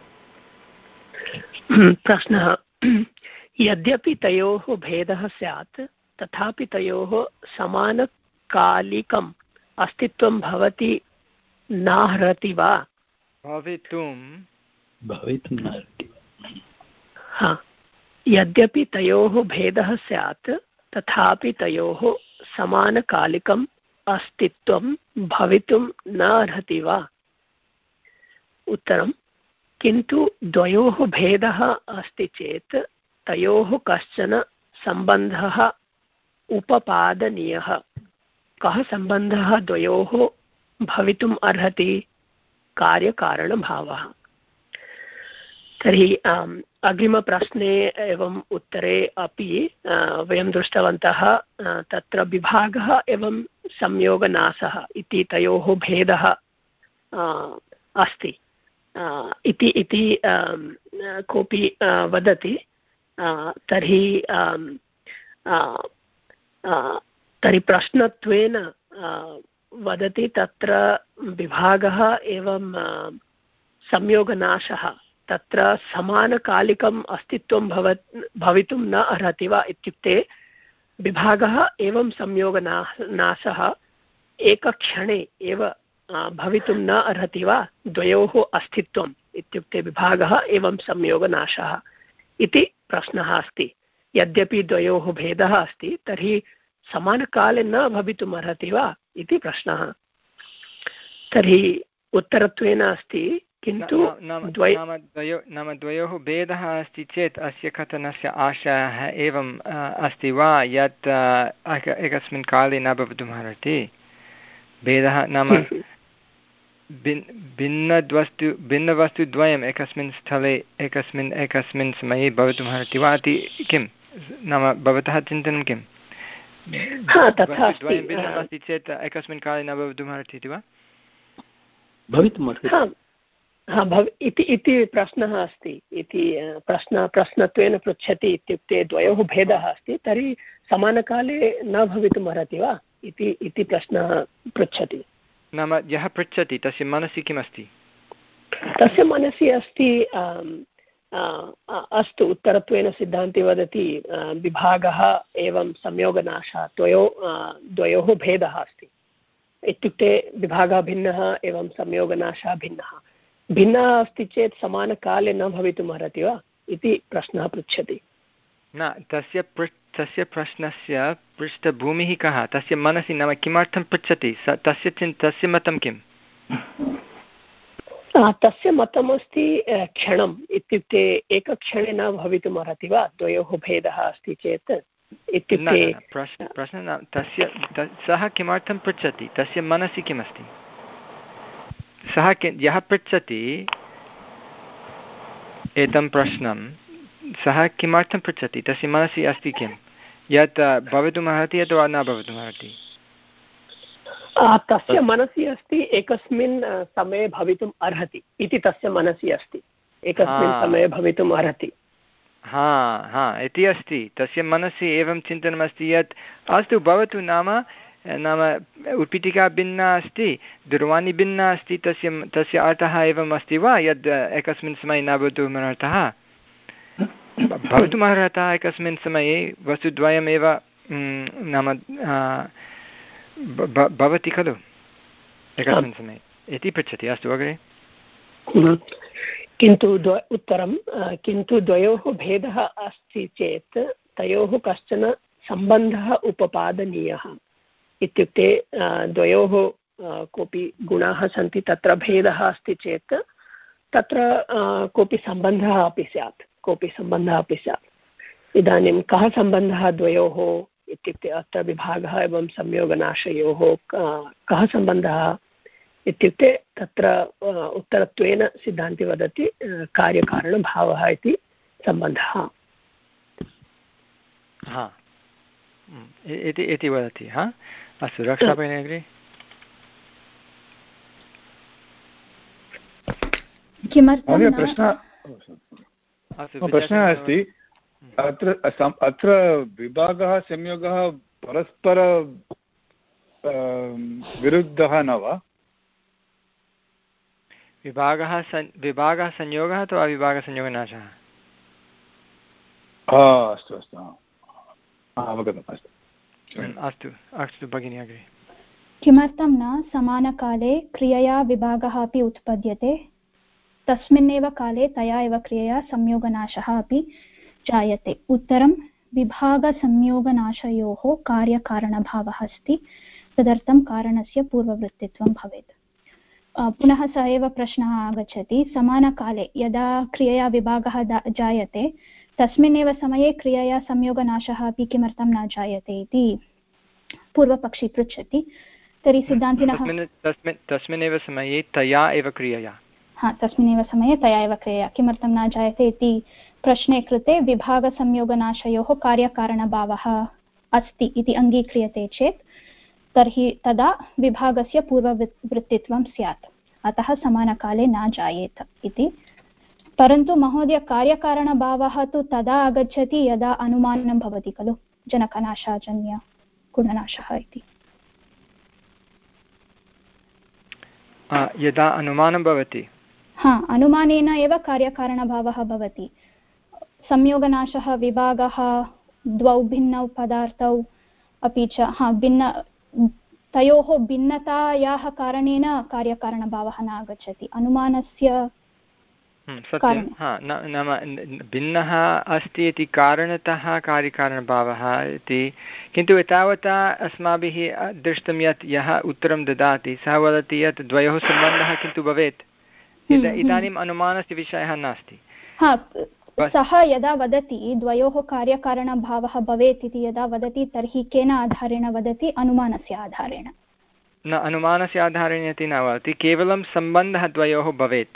प्रश्नः यद्यपि तयोः भेदः स्यात् तथापि तयोः समानकालिकम् अस्तित्वं भवति नार्हति वा? भवितुं भवितुं नार्हति। हा यद्यपि तयोः भेदः स्यात् तथापि तयोः समानकालिकम् अस्तित्वं भवितुं नार्हति वा? उत्तरं किन्तु द्वयोः भेदः अस्ति चेत् तयोः कश्चन सम्बन्धः उपपादनीयः। कः सम्बन्धः द्वयोः भवितुम् अर्हति? कार्यकारणभावः। तर्हि अग्रिमप्रश्ने एवं उत्तरे अपि वयं दृष्टवन्तः तत्र विभागः एवं संयोगनाशः इति तयोः भेदः अस्ति इति इति कोऽपि वदति तर्हि तर्हि प्रश्नत्वेन वदति तत्र विभागः एवं संयोगनाशः तत्र समानकालिकम् अस्तित्वं भव भवितुं न अर्हति वा इत्युक्ते विभागः एवं संयोगना नाशः एकक्षणे एव भवितुं न अर्हति वा द्वयोः अस्तित्वम् इत्युक्ते विभागः एवं संयोगनाशः इति प्रश्नः अस्ति। यद्यपि द्वयोः भेदः अस्ति तर्हि समानकाले न भवितुम् अर्हति वा इति प्रश्नः। तर्हि उत्तरत्वेन अस्ति किन्तु नाम द्वयोः भेदः अस्ति चेत् अस्य कथनस्य आशयः एवम् अस्ति वा यत् एकस्मिन् काले न भवितुम् अर्हति। भेदः नाम भिन् भिन्नद्वस्तु भिन्नवस्तुद्वयम् एकस्मिन् स्थले एकस्मिन् एकस्मिन् समये भवितुम् अर्हति वा इति किं नाम भवतः चिन्तनं किं? वस्तुद्वयं भिन्नम् अस्ति चेत् एकस्मिन् काले न भवितुम् अर्हति इति वा? भवितुम् हा भव इति इति प्रश्नः अस्ति इति प्रश्न प्रश्नत्वेन पृच्छति इत्युक्ते द्वयोः भेदः अस्ति तर्हि समानकाले न भवितुम् अर्हति वा इति इति प्रश्नः पृच्छति। नाम यः पृच्छति तस्य मनसि किमस्ति? तस्य मनसि अस्ति अस्तु उत्तरत्वेन सिद्धान्ति वदति विभागः एवं संयोगनाशः द्वयो द्वयोः भेदः अस्ति इत्युक्ते विभागः भिन्नः एवं संयोगनाशः भिन्नः भिन्नः अस्ति चेत् समानकाले न भवितुम् अर्हति वा इति प्रश्नः पृच्छति। न तस्य पृ तस्य प्रश्नस्य पृष्ठभूमिः कः? तस्य मनसि नाम किमर्थं पृच्छति स तस्य चिन् तस्य मतं किम्? तस्य मतमस्ति क्षणम् इत्युक्ते एकक्षणे न भवितुम् अर्हति वा द्वयोः भेदः अस्ति चेत् इत्युक्ते प्रश्न प्रश्नः तस्य सः किमर्थं पृच्छति तस्य मनसि किमस्ति? सः यः पृच्छति एतं प्रश्नं सः किमर्थं पृच्छति तस्य मनसि अस्ति किं यत् भवितुम् अर्हति अथवा न भवितुम् अर्हति? तस्य मनसि अस्ति एकस्मिन् समये भवितुम् अर्हति इति तस्य मनसि अस्ति एकस्मिन् समये भवितुम् अर्हति। हा हा इति अस्ति तस्य मनसि एवं चिन्तनमस्ति यत् अस्तु भवतु नाम नाम उत्पीठिका भिन्ना अस्ति दूरवाणी भिन्ना अस्ति तस्य तस्य अर्थः एवम् अस्ति वा यद् एकस्मिन् समये न भवितुम् अर्हतः भवितुम् अर्हतः एकस्मिन् समये वस्तुद्वयमेव नाम भवति खलु एकस्मिन् समये इति पृच्छति। अस्तु अग्रे। किन्तु द्व उत्तरं किन्तु द्वयोः भेदः अस्ति चेत् तयोः कश्चन सम्बन्धः उपपादनीयः इत्युक्ते द्वयोः कोऽपि गुणाः सन्ति तत्र भेदः अस्ति चेत् तत्र कोऽपि सम्बन्धः अपि स्यात् कोऽपि सम्बन्धः अपि स्यात्। इदानीं कः सम्बन्धः द्वयोः इत्युक्ते अत्र विभागः एवं संयोगनाशयोः कः सम्बन्धः इत्युक्ते तत्र उत्तरत्वेन सिद्धान्ति वदति कार्यकारणभावः इति सम्बन्धः हा इति इति वदति। हा अस्तु रक्षापयने अग्रे। किमर्थं प्रश्नः प्रश्नः अस्ति अत्र अत्र विभागः संयोगः परस्पर विरुद्धः न वा? विभागः विभागः संयोगः अथवा विभागसंयोगनाशः? अस्तु अस्तु अवगतम् अस्तु अस्तु अस्तु भगिनी अग्रे। किमर्थं न समानकाले क्रियया विभागः अपि उत्पद्यते तस्मिन्नेव काले तया एव क्रियया संयोगनाशः अपि जायते। उत्तरं विभागसंयोगनाशयोः कार्यकारणभावः अस्ति तदर्थं कारणस्य पूर्ववृत्तित्वं भवेत्। पुनः स एव प्रश्नः आगच्छति समानकाले यदा क्रियया विभागः जायते तस्मिन्नेव समये क्रियया संयोगनाशः अपि किमर्थं न जायते इति पूर्वपक्षी पृच्छति। तर्हि सिद्धान्तिनः तस्मिन्नेव समये तया एव क्रियया हा तस्मिन्नेव समये तया एव क्रियया किमर्थं न जायते इति प्रश्ने कृते विभागसंयोगनाशयोः कार्यकारणभावः अस्ति इति अङ्गीक्रियते चेत् तर्हि तदा विभागस्य पूर्ववृत्तित्वं स्यात् अतः समानकाले न जायेत इति। परन्तु महोदय कार्यकारणभावः तु तदा आगच्छति यदा अनुमानं भवति खलु जनकनाशाजन्य गुणनाशः इति। यदा अनुमानं भवति हा अनुमानेन एव कार्यकारणभावः भवति। संयोगनाशः विभागः द्वौ भिन्नौ पदार्थौ अपि च हा भिन्न तयोः भिन्नतायाः कारणेन कार्यकारणभावः न आगच्छति। अनुमानस्य सत्यं हा नाम भिन्नः अस्ति इति कारणतः कार्यकारणभावः इति, किन्तु एतावता अस्माभिः दृष्टं यत् यः उत्तरं ददाति सः वदति यत् द्वयोः सम्बन्धः किन्तु भवेत्। इदानीम् अनुमानस्य विषयः नास्ति। सः यदा वदति द्वयोः कार्यकारणभावः भवेत् इति यदा वदति तर्हि केन आधारेण वदति? अनुमानस्य आधारेण। न अनुमानस्य आधारेण इति न वदति, केवलं सम्बन्धः द्वयोः भवेत्।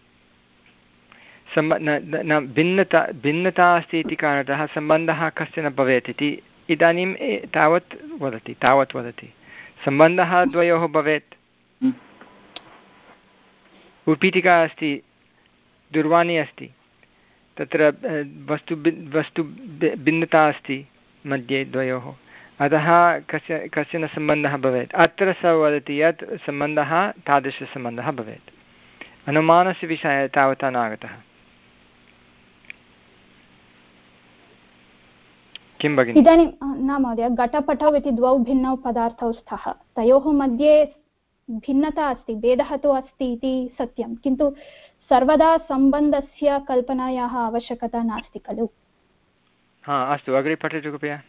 सम्ब न भिन्नता भिन्नता अस्ति इति कारणतः सम्बन्धः कश्चन भवेत् इति इदानीं तावत् वदति तावत् वदति सम्बन्धः द्वयोः भवेत्। उत्पीठिका अस्ति, दूरवाणी अस्ति, तत्र वस्तु वस्तु भिन्नता अस्ति मध्ये द्वयोः, अतः कस्य कश्चन सम्बन्धः भवेत्। अत्र सः वदति यत् सम्बन्धः तादृशसम्बन्धः भवेत्। अनुमानस्य विषये तावता नागतः। किं भगिनि? इदानीं न महोदय, घटपटौ इति द्वौ भिन्नौ पदार्थौ स्तः, तयोः मध्ये भिन्नता अस्ति, भेदः तु अस्ति इति सत्यं, किन्तु सर्वदा सम्बन्धस्य कल्पनायाः आवश्यकता नास्ति खलु? हा अस्तु, अग्रे पठतु कृपया।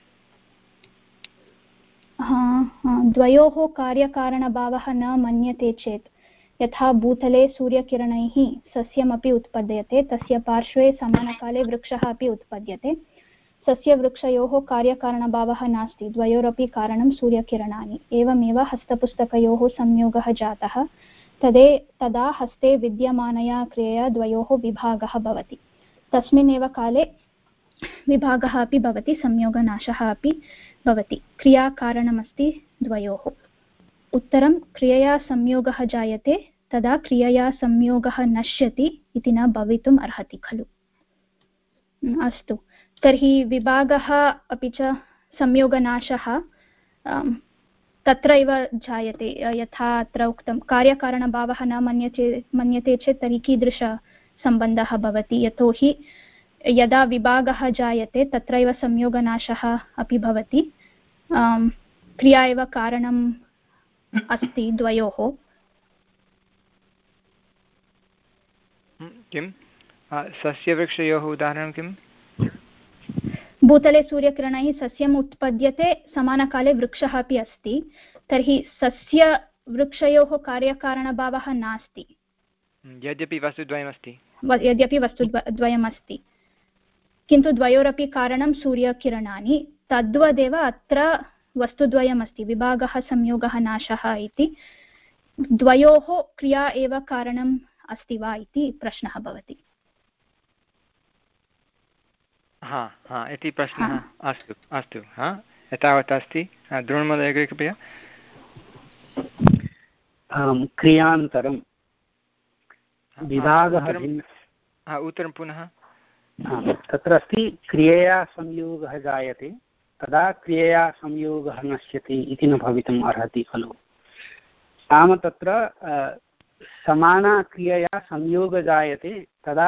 द्वयोः कार्यकारणभावः न मन्यते चेत् यथा भूतले सूर्यकिरणैः सस्यमपि उत्पद्यते, तस्य पार्श्वे समानकाले वृक्षः अपि उत्पद्यते। सस्यवृक्षयोः कार्यकारणभावः नास्ति, द्वयोरपि कारणं सूर्यकिरणानि। एवमेव हस्तपुस्तकयोः संयोगः जातः, तदे तदा हस्ते विद्यमानया क्रियया द्वयोः विभागः भवति। तस्मिन्नेव काले विभागः अपि भवति, संयोगनाशः अपि भवति। क्रियाकारणमस्ति द्वयोः। उत्तरं क्रियया संयोगः जायते तदा क्रियया संयोगः नश्यति इति न भवितुम् अर्हति खलु। अस्तु, तर्हि विभागः अपि च संयोगनाशः तत्रैव जायते, यथा अत्र उक्तं कार्यकारणभावः न मन्यते मन्यते चेत् तर्हि कीदृशसम्बन्धः भवति? यतोहि यदा विभागः जायते तत्रैव संयोगनाशः अपि भवति, क्रिया एव कारणम् अस्ति द्वयोः। किं सस्यवृक्षयोः उदाहरणं किम्? भूतले सूर्यकिरणैः सस्यम् उत्पद्यते, समानकाले वृक्षः अपि अस्ति, तर्हि सस्यवृक्षयोः कार्यकारणभावः नास्ति, यद्यपि वस्तुद्वयमस्ति यद्यपि वस्तुद्वयमस्ति किन्तु द्वयोरपि कारणं सूर्यकिरणानि। तद्वदेव अत्र वस्तुद्वयमस्ति, विभागः संयोगः नाशः इति। द्वयोः क्रिया एव कारणम् अस्ति वा इति प्रश्नः भवति। हा हा इति प्रश्नः। अस्तु अस्तु, हा एतावत् अस्ति। द्रोणमहोदय अग्रे कृपया। क्रियान्तरं विभागः उत्तरं पुनः। तत्र अस्ति क्रियया संयोगः जायते तदा क्रियया संयोगः नश्यति इति न भवितुम् अर्हति खलु। नाम तत्र समाना क्रियया संयोगः जायते तदा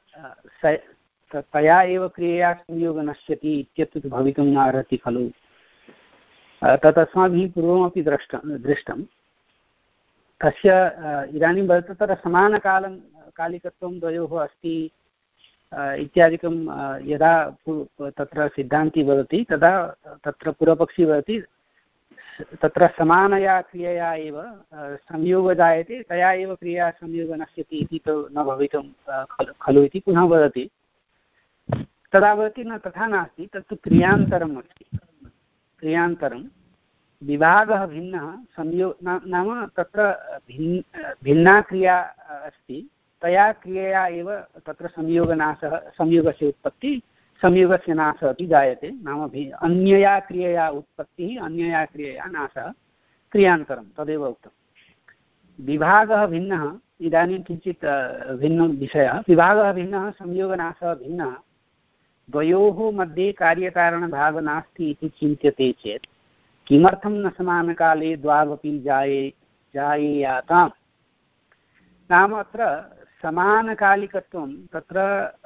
तया एव क्रियया संयोगः नश्यति इत्येतत् भवितुं न अर्हति खलु। तत् अस्माभिः पूर्वमपि दृष्टं दृष्टं तस्य इदानीं तत्र समानकालं कालिकत्वं द्वयोः अस्ति इत्यादिकं यदा तत्र सिद्धान्ती वदति तदा तत्र पूर्वपक्षी वदति तत्र समानया क्रियया एव संयोगः जायते तया एव क्रिया संयोगः नश्यति इति तु न भवितुं खलु इति पुनः वदति। तदा वदति न तथा नास्ति, तत्तु क्रियान्तरम् अस्ति। क्रियान्तरं विभागः भिन्नः, संयोग नाम तत्र भिन्न भिन्ना क्रिया अस्ति, तया क्रियया एव तत्र संयोगनाशः संयोगस्य उत्पत्तिः संयोगस्य नाशः अपि जायते। नाम अन्यया क्रियया उत्पत्तिः अन्यया क्रियया नाशः क्रियान्तरं, तदेव उक्तं। विभागः भिन्नः, इदानीं किञ्चित् भिन्नः विषयः। विभागः भिन्नः, संयोगनाशः भिन्नः, द्वयोः मध्ये कार्यकारणभावः नास्ति इति चिन्त्यते चेत् किमर्थं न समानकाले द्वावपि जाये जायेयाताम्? नाम अत्र समानकालिकत्वं तत्र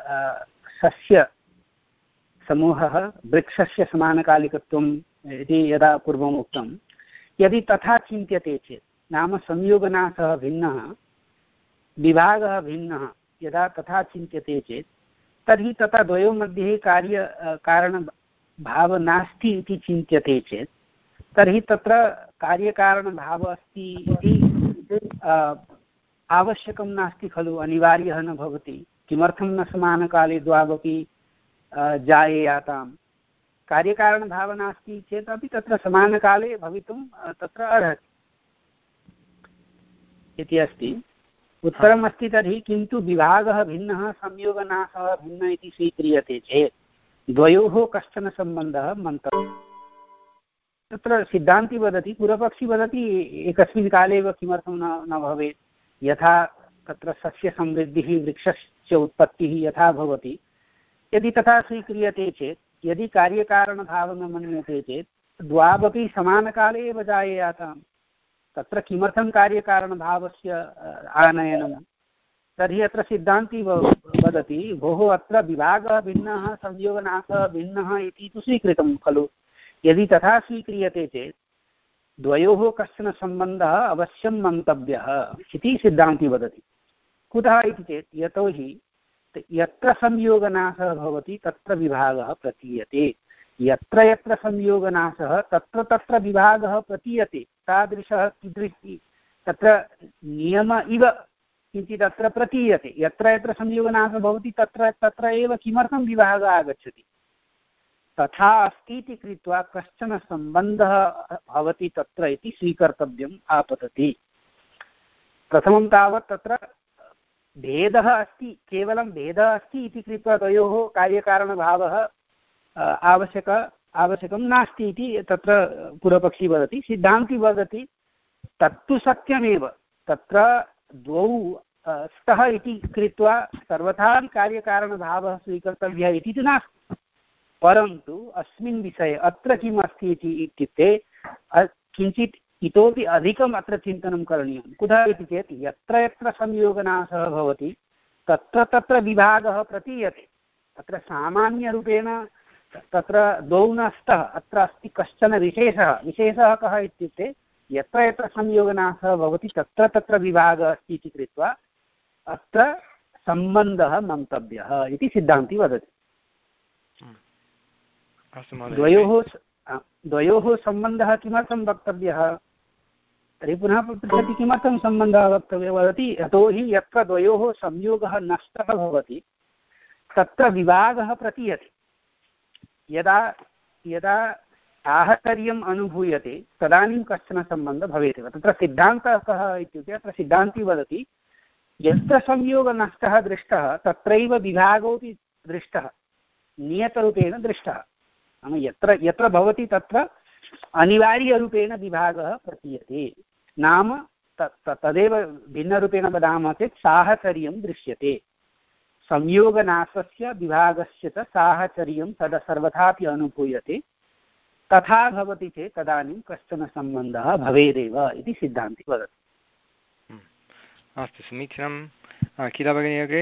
सस्यसमूहः वृक्षस्य समानकालिकत्वम् इति यदा पूर्वम् उक्तं, यदि तथा चिन्त्यते चेत् नाम संयोगनाशः भिन्नः विभागः भिन्नः यदा तथा चिन्त्यते चेत् तर्हि तथा द्वयोः मध्ये कार्य कारणभावः नास्ति इति चिन्त्यते चेत् तर्हि तत्र कार्यकारणभावः अस्ति इति आवश्यकं नास्ति खलु, अनिवार्यः न भवति। किमर्थं न समानकाले द्वावपि जायेयाताम्, कार्यकारणभावः नास्ति चेदपि तत्र समानकाले भवितुं तत्र अर्हति इति अस्ति। उत्तरम् अस्ति तर्हि किन्तु विभागः भिन्नः संयोगनाशः भिन्नः इति स्वीक्रियते चेत् द्वयोः कश्चन सम्बन्धः मन्तव्यः। तत्र सिद्धान्ती वदति, पूर्वपक्षी वदति एकस्मिन् काले एव किमर्थं न न भवेत्, यथा तत्र सस्यसमृद्धिः वृक्षस्य उत्पत्तिः यथा भवति, यदि तथा स्वीक्रियते चेत् यदि कार्यकारणभावः न मन्यते चेत् द्वावपि समानकाले एव जायेयाताम्, तत्र किमर्थं कार्यकारणभावस्य आनयनं। तर्हि अत्र सिद्धान्ती वदति भोः अत्र विभागः भिन्नः संयोगनाशः भिन्नः इति तु स्वीकृतं खलु, यदि तथा स्वीक्रियते चेत् द्वयोः कश्चन सम्बन्धः अवश्यं मन्तव्यः इति सिद्धान्ती वदति। कुतः इति चेत् यतोहि यत्र संयोगनाशः भवति तत्र विभागः प्रतीयते, यत्र यत्र संयोगनाशः तत्र तत्र विभागः प्रतीयते। तादृशः कीदृशी तत्र नियम इव किञ्चित् अत्र प्रतीयते, यत्र यत्र संयोगनाशः भवति तत्र तत्र एव किमर्थं विभागः आगच्छति, तथा अस्ति इति कृत्वा कश्चन सम्बन्धः भवति तत्र इति स्वीकर्तव्यम् आपतति। प्रथमं तावत् तत्र भेदः अस्ति, केवलं भेदः अस्ति इति कृत्वा द्वयोः कार्यकारणभावः आवश्यक आवश्यकं नास्ति इति तत्र पूर्वपक्षी वदति। सिद्धान्ती वदति तत्तु सत्यमेव, तत्र द्वौ स्तः इति कृत्वा सर्वथा कार्यकारणभावः स्वीकर्तव्यः इति तु नास्ति, परन्तु अस्मिन् विषये अत्र किम् अस्ति इति इत्युक्ते किञ्चित् इतोपि अधिकम् अत्र चिन्तनं करणीयं। कुतः इति चेत् यत्र यत्र संयोगनाशः भवति तत्र तत्र विभागः प्रतीयते। अत्र सामान्यरूपेण तत्र द्वौ न स्तः, अत्र अस्ति कश्चन विशेषः। विशेषः कः इत्युक्ते यत्र यत्र संयोगनाशः भवति तत्र तत्र विभागः अस्ति इति कृत्वा अत्र सम्बन्धः मन्तव्यः इति सिद्धान्ती वदति। द्वयोः द्वयोः सम्बन्धः किमर्थं वक्तव्यः, तर्हि पुनः पृच्छति किमर्थं सम्बन्धः वक्तव्यः, वदति यतोहि यत्र द्वयोः संयोगः नष्टः भवति तत्र विभागः प्रतीयते। यदा यदा साहचर्यम् अनुभूयते तदानीं कश्चन सम्बन्धः भवेदेव। तत्र सिद्धान्तः कः इत्युक्ते अत्र सिद्धान्ती वदति यत्र संयोगः नष्टः दृष्टः तत्रैव विभागोऽपि दृष्टः, नियतरूपेण दृष्टः। नाम यत्र यत्र भवति तत्र अनिवार्यरूपेण विभागः प्रतीयते। नाम तदेव भिन्नरूपेण वदामः चेत् साहचर्यं दृश्यते। संयोगनाशस्य विभागस्य च साहचर्यं तदा सर्वथापि अनुभूयते। तथा भवति चेत् तदानीं कश्चन सम्बन्धः भवेदेव इति सिद्धान्ती वदति। अस्तु, समीचीनं। किला भगिनी अग्रे?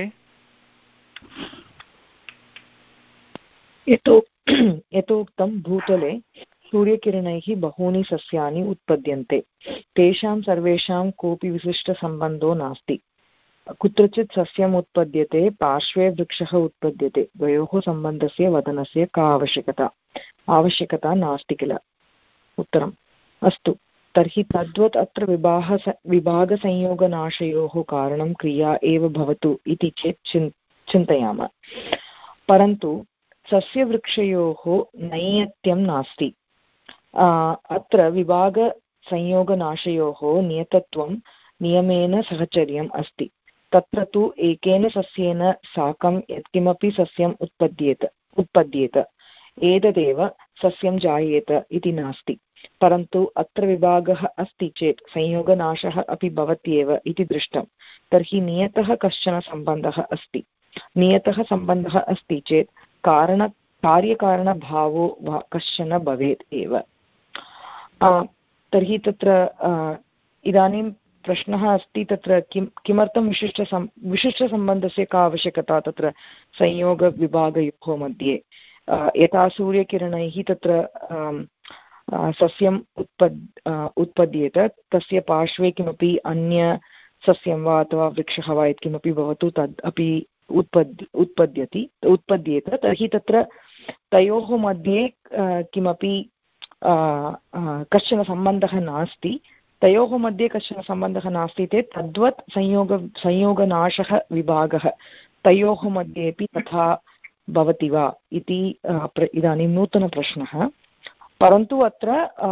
यथोक्तं भूतले सूर्यकिरणैः बहूनि सस्यानि उत्पद्यन्ते, तेषां सर्वेषां कोऽपि विशिष्टसम्बन्धो नास्ति। कुत्रचित् सस्यम् उत्पद्यते, पार्श्वे वृक्षः उत्पद्यते, द्वयोः सम्बन्धस्य वदनस्य का आवश्यकता? आवश्यकता नास्ति किल? उत्तरम् अस्तु, तर्हि तद्वत् अत्र विभाग विभागसंयोगनाशयोः कारणं क्रिया एव भवतु इति चेत् चिन् चिन्तयामः, परन्तु सस्यवृक्षयोः नैयत्यं नास्ति। अत्र विभागसंयोगनाशयोः नियतत्वं नियमेन सहचर्यम् अस्ति। तत्र तु एकेन सस्येन साकं यत्किमपि सस्यम् उत्पद्येत उत्पद्येत एतदेव सस्यं जायेत इति नास्ति, परन्तु अत्र विभागः अस्ति चेत् संयोगनाशः अपि भवत्येव इति दृष्टं। तर्हि नियतः कश्चन सम्बन्धः अस्ति। नियतः सम्बन्धः अस्ति चेत् कारण कार्यकारणभावो वा कश्चन भवेत् एव। तर्हि तत्र इदानीं प्रश्नः अस्ति तत्र किं किमर्थं विशिष्टसम् विशिष्टसम्बन्धस्य का आवश्यकता तत्र संयोगविभागयोः मध्ये यथा सूर्यकिरणैः तत्र सस्यम् उत्पद् उत्पद्येत तस्य पार्श्वे किमपि अन्य सस्यं वा अथवा वृक्षः वा यत्किमपि भवतु तद् अपि उत्पद् उत्पद्यति उत्पद्येत तर्हि तत्र तयोः मध्ये किमपि कश्चन सम्बन्धः नास्ति तयोः मध्ये कश्चन सम्बन्धः नास्ति चेत् तद्वत् संयोग संयोगनाशः विभागः तयोः मध्येपि तथा भवति वा इति इदानीं नूतनप्रश्नः परन्तु अत्र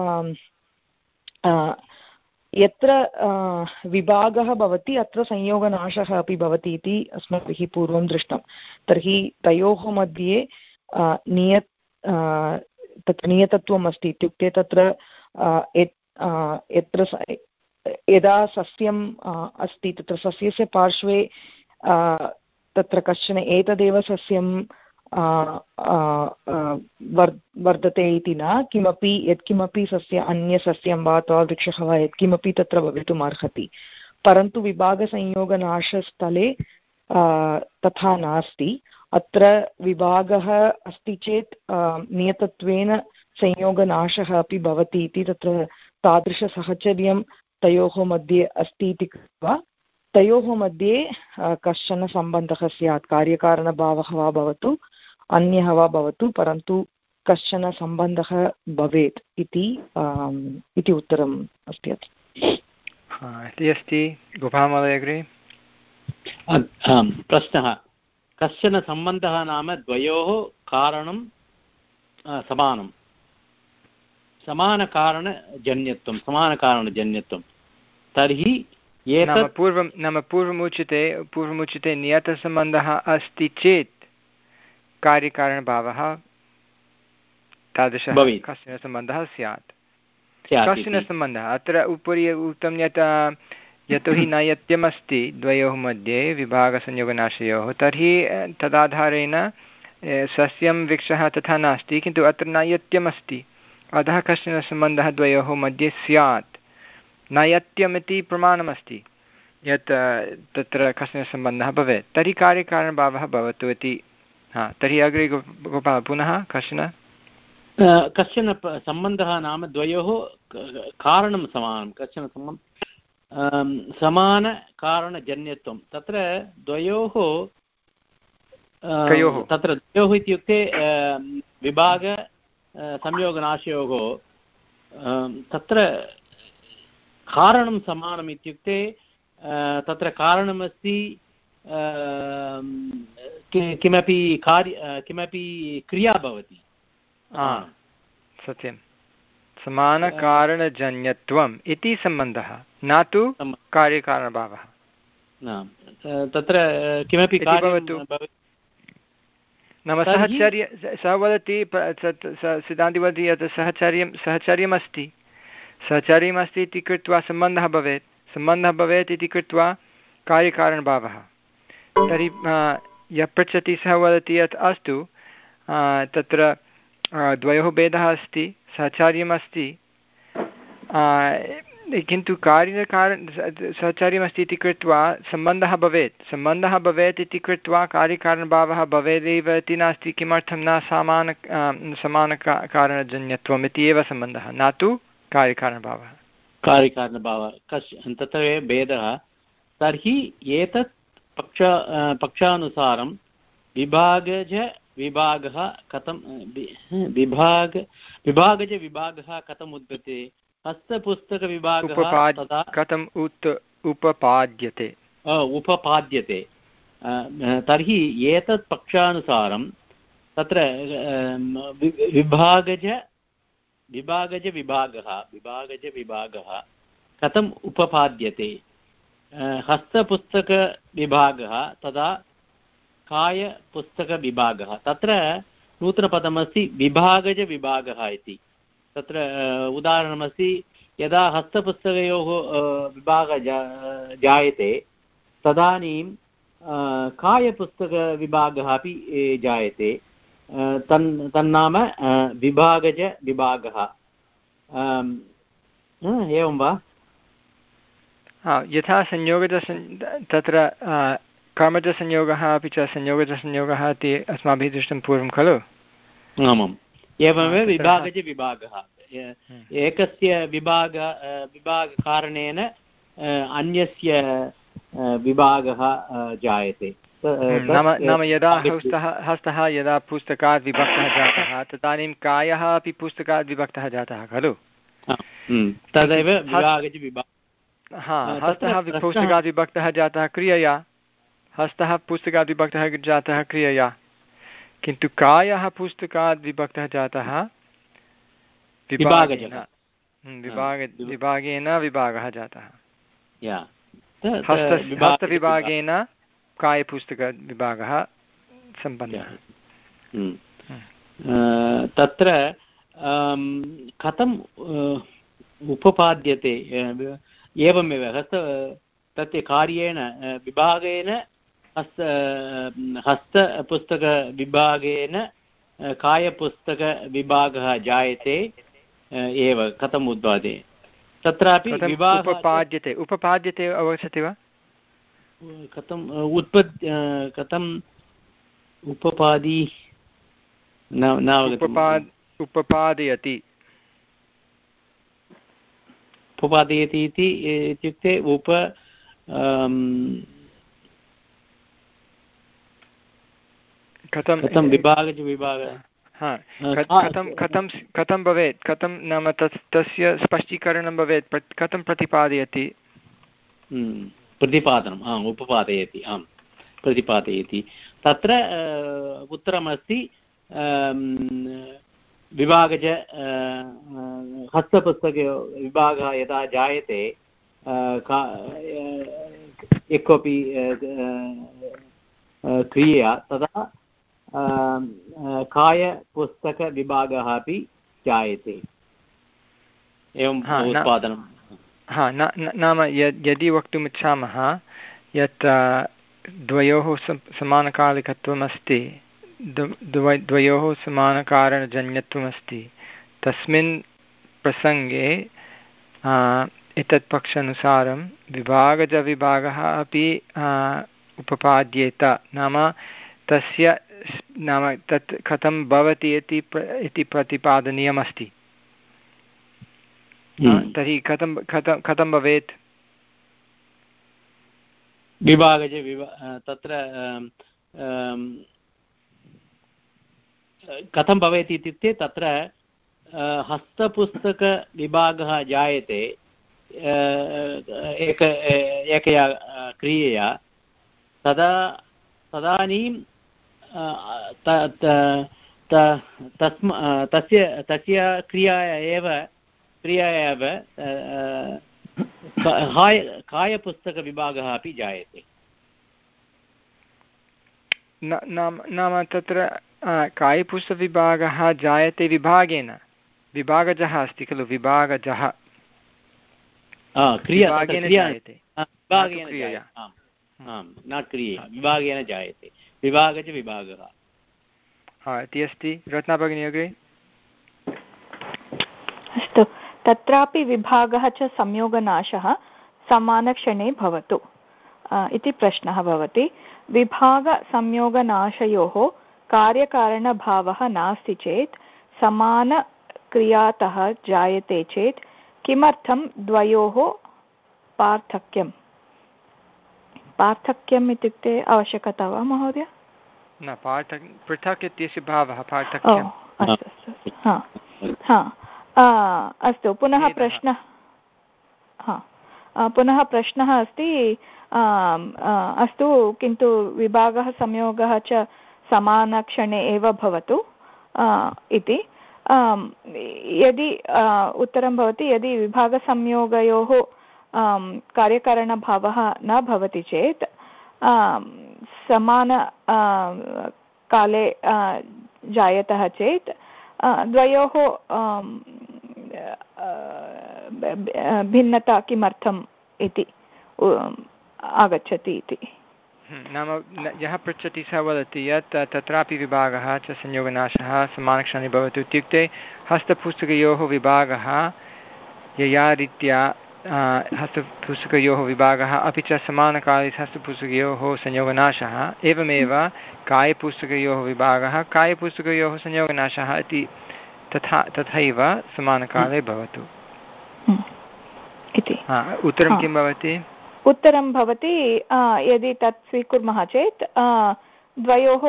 यत्र विभागः भवति अत्र संयोगनाशः अपि भवति इति अस्माभिः पूर्वं दृष्टं तर्हि तयोः मध्ये नियत तत्र नियतत्वम् अस्ति इत्युक्ते तत्र यत्र यदा सस्यम् अस्ति तत्र सस्यस्य पार्श्वे तत्र कश्चन एतदेव सस्यं वर्धते इति न किमपि यत्किमपि सस्य अन्यसस्यं वा अथवा वृक्षः वा यत्किमपि तत्र भवितुम् अर्हति परन्तु विभागसंयोगनाशस्थले तथा नास्ति अत्र विभागः अस्ति चेत् नियतत्वेन संयोगनाशः अपि भवति इति तत्र तादृशसहचर्यं तयोः मध्ये अस्ति इति कृत्वा तयोः मध्ये कश्चन सम्बन्धः स्यात् कार्यकारणभावः वा भवतु अन्यः वा भवतु परन्तु कश्चन सम्बन्धः भवेत् इति इति उत्तरम् अस्ति अत्र इति अस्ति गोपालमहोदय अग्रे प्रश्नः कश्चन सम्बन्धः नाम द्वयोः कारणं समानं समानकारणजन्यत्वं समानकारणजन्यत्वं तर्हि नाम पूर्वं नाम पूर्वमुच्यते पूर्वमुच्यते नियतसम्बन्धः अस्ति चेत् कार्यकारणभावः तादृशः कश्चन सम्बन्धः स्यात् कश्चन सम्बन्धः अत्र उपरि उक्तं यत् यतोहि नैयत्यमस्ति द्वयोः मध्ये विभागसंयोगनाशयोः तर्हि तदाधारेण सस्यं वृक्षः तथा नास्ति किन्तु अत्र नैयत्यमस्ति अतः कश्चन सम्बन्धः द्वयोः मध्ये स्यात् नैयत्यमिति प्रमाणमस्ति यत् तत्र कश्चन सम्बन्धः भवेत् तर्हि कार्यकारणभावः भवतु इति हा तर्हि अग्रे गोपाल पुनः कश्चन कश्चन सम्बन्धः नाम द्वयोः कारणं समानं कश्चन सम्बन्धः समानकारणजन्यत्वं तत्र द्वयोः तत्र द्वयोः इत्युक्ते विभाग संयोगनाशयोः तत्र कारणं समानम् इत्युक्ते तत्र कारणमस्ति किमपि कार्य किमपि क्रिया भवति सत्यं समानकारणजन्यत्वम् इति सम्बन्धः न तु कार्यकारणभावः तत्र किमपि भवतु नाम सहचर्य सः वदति सिद्धान्ति वदति यत् सहचर्यं सहचर्यमस्ति सहचर्यमस्ति इति कृत्वा सम्बन्धः भवेत् सम्बन्धः भवेत् इति कृत्वा कार्यकारणभावः तर्हि यः पृच्छति सः वदति यत् अस्तु तत्र द्वयोः भेदः अस्ति सहचर्यमस्ति किन्तु कार्यकारण सहचर्यमस्ति इति कृत्वा सम्बन्धः भवेत् सम्बन्धः भवेत् इति कृत्वा कार्यकारणभावः भवेदेव इति नास्ति किमर्थं न समान समानकारणजन्यत्वम् इति एव सम्बन्धः न तु कार्यकारणभावः कार्यकारणभावः कश् तत्र भेदः तर्हि एतत् पक्ष पक्षानुसारं विभागज विभागः कथं विभाग विभागज विभागः कथम् उद्भवति हस्तपुस्तकविभागः तदा कथम् उत् उपपाद्यते उपपाद्यते तर्हि एतत् पक्षानुसारं तत्र विभागज विभागज विभागः विभागज विभागः कथम् उपपाद्यते हस्तपुस्तकविभागः तदा कायपुस्तकविभागः तत्र नूतनपदमस्ति विभागजविभागः इति तत्र उदाहरणमस्ति यदा हस्तपुस्तकयोः विभागः जा जायते तदानीं कायपुस्तकविभागः अपि जायते तन् तन्नाम विभागजविभागः एवं वा यथा संयोगज तत्र कर्मजसंयोगः अपि च संयोगजसंयोगः इति अस्माभिः दृष्टं पूर्वं खलु? आमाम्, एवमेव विभागज विभागः एकस्य विभाग विभागकारणेन अन्यस्य विभागः जायते। नाम नाम यदा हस्तः हस्तः यदा पुस्तकात् विभक्तः जातः तदानीं कायः अपि पुस्तकात् विभक्तः जातः खलु? तदेव विभागज विभागः। हा, हस्तः पुस्तकात् विभक्तः जातः क्रियया, हस्तः पुस्तकात् विभक्तः जातः क्रियया, किन्तु कायः पुस्तकात् विभक्तः जातः विभागेन विभाग विभागेन विभागः जातः। हस्तविभागेन कायपुस्तकविभागः सम्पन्नः। तत्र कथम् उपपाद्यते एवमेव हस्त तत् कार्येण विभागेन हस्त हस्तपुस्तकविभागेन कायपुस्तकविभागः जायते एव कथम् उद्पाद्ये तत्रापि विभागः उपपाद्यते उपपाद्यते अवगच्छति वा? कथम् उत्पद् कथम् उपपादि न उपपादयति उपपादयति इति इत्युक्ते उप कथं कथं विभागज विभागः कथं कथं कथं भवेत्, कथं नाम तत् तस्य स्पष्टीकरणं भवेत्, कथं प्रतिपादयति? प्रतिपादनम् आम् उपपादयति, आम् प्रतिपादयति। तत्र उत्तरमस्ति विभागज हस्तपुस्तके विभागः यदा जायते यः कोऽपि क्रिया तदा कायपुस्तकविभागः अपि जायते एवम् उत्पादनं। हा, नाम यदि वक्तुम् इच्छामः यत् द्वयोः समानकालिकत्वम् अस्ति, द्वयोः समानकारणजन्यत्वमस्ति, तस्मिन् प्रसङ्गे एतत् पक्षानुसारं विभागजविभागः अपि उपपाद्येत। नाम तस्य नाम तत् कथं भवति इति इति प्रतिपादनीयमस्ति। तर्हि कथं कथं कथं भवेत्? विभागज विभा तत्र कथं भवेत् इत्युक्ते तत्र हस्तपुस्तकविभागः जायते एक एकया क्रियया, तदा तदानीं तस्य तस्य क्रियाया एव क्रियाया एव काय कायपुस्तकविभागः अपि जायते। नाम नाम तत्र कायपुस्तकविभागः जायते विभागेन, विभागजः अस्ति खलु, विभागजः विभागेन जायते, क्रियया न क्रियया विभागेन जायते, विभागज विभागः। हा इति अस्ति। रत्ना भगिनी अग्रे। अस्तु, तत्रापि विभागः च संयोगनाशः समानक्षणे भवतु इति प्रश्नः भवति। विभागसंयोगनाशयोः कार्यकारणभावः नास्ति चेत् समानक्रियातः जायते चेत् किमर्थं द्वयोः पार्थक्यं? पार्थक्यम् इत्युक्ते आवश्यकता वा महोदय? न, पार्थक्य पृथक् इत्यस्य भावः पार्थक्यम्। अस्तु अस्तु हा हा अस्तु। पुनः प्रश्नः हा पुनः प्रश्नः अस्ति, अस्तु किन्तु विभागः संयोगः च समानक्षणे एव भवतु इति। यदि उत्तरं भवति यदि विभागसंयोगयोः कार्यकारणभावः न भवति चेत् समान काले जायतः चेत् द्वयोः भिन्नता किमर्थम् इति आगच्छति इति। नाम यः पृच्छति सः वदति यत् तत्रापि विभागः च संयोगनाशः समानक्षणे भवतु इत्युक्ते हस्तपुस्तकयोः विभागः यया रीत्या हस्तपुस्तकयोः विभागः अपि च समानकाले हस्तपुस्तकयोः संयोगनाशः एवमेव कायपुस्तकयोः विभागः कायपुस्तकयोः संयोगनाशः इति तथा तथैव समानकाले भवतु इति। उत्तरं किं भवति? उत्तरं भवति यदि तत् स्वीकुर्मः चेत् द्वयोः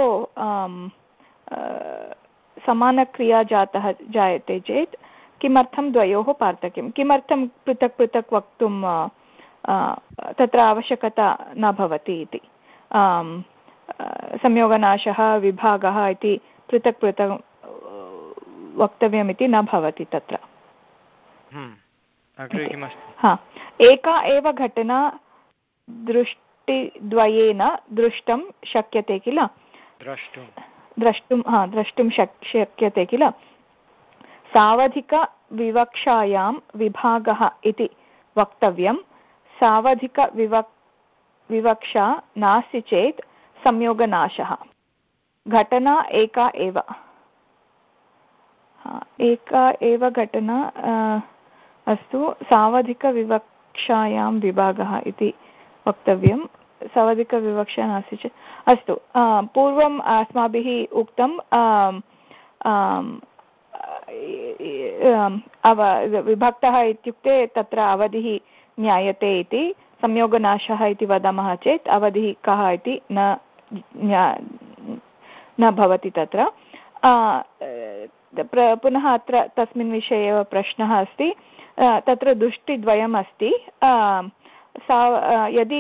समानक्रिया जातः जायते चेत् किमर्थं द्वयोः पार्थक्यं, किमर्थं पृथक् पृथक् वक्तुं तत्र आवश्यकता न भवति इति। संयोगनाशः विभागः इति पृथक् पृथक् वक्तव्यमिति न भवति तत्र। हा, एका एव घटना दृष्टिद्वयेन द्रष्टुं शक्यते किल, द्रष्टुं द्रष्टुं हा द्रष्टुं शक् शक्यते किल। सावधिकविवक्षायां विभागः इति वक्तव्यं। सावधिकविवक् विवक्षा नास्ति चेत् संयोगनाशः। घटना एका एव एका एव घटना अस्तु, सावधिकविवक्षायां विभागः इति वक्तव्यं। सावधिकविवक्षा नास्ति चेत् अस्तु। पूर्वम् अस्माभिः उक्तं विभक्तः इत्युक्ते तत्र अवधिः ज्ञायते इति। संयोगनाशः इति वदामः चेत् अवधिः कः इति न न भवति तत्र। पुनः अत्र तस्मिन् विषये एव प्रश्नः अस्ति। तत्र दृष्टिद्वयम् अस्ति। सा यदि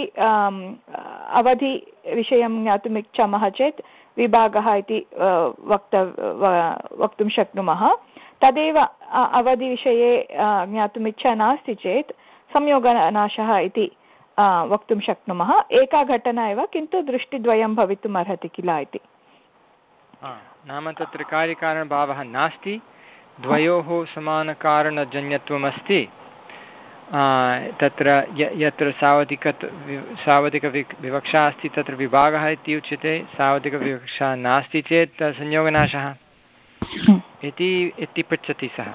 अवधिविषयं ज्ञातुम् इच्छामः चेत् विभागः इति वक्त वक्तुं शक्नुमः। तदेव अवधिविषये ज्ञातुम् इच्छा नास्ति चेत् संयोगनाशः इति वक्तुं शक्नुमः। एका घटना एव, किन्तु दृष्टिद्वयं भवितुम् अर्हति किल इति। नाम तत्र कार्यकारणभावः नास्ति, द्वयोः समानकारणजन्यत्वमस्ति। तत्र यत्र सावधिक सावधिकविवक्षा अस्ति तत्र विभागः इति उच्यते, सावधिकविवक्षा नास्ति चेत् संयोगनाशः इति इति पृच्छति सः।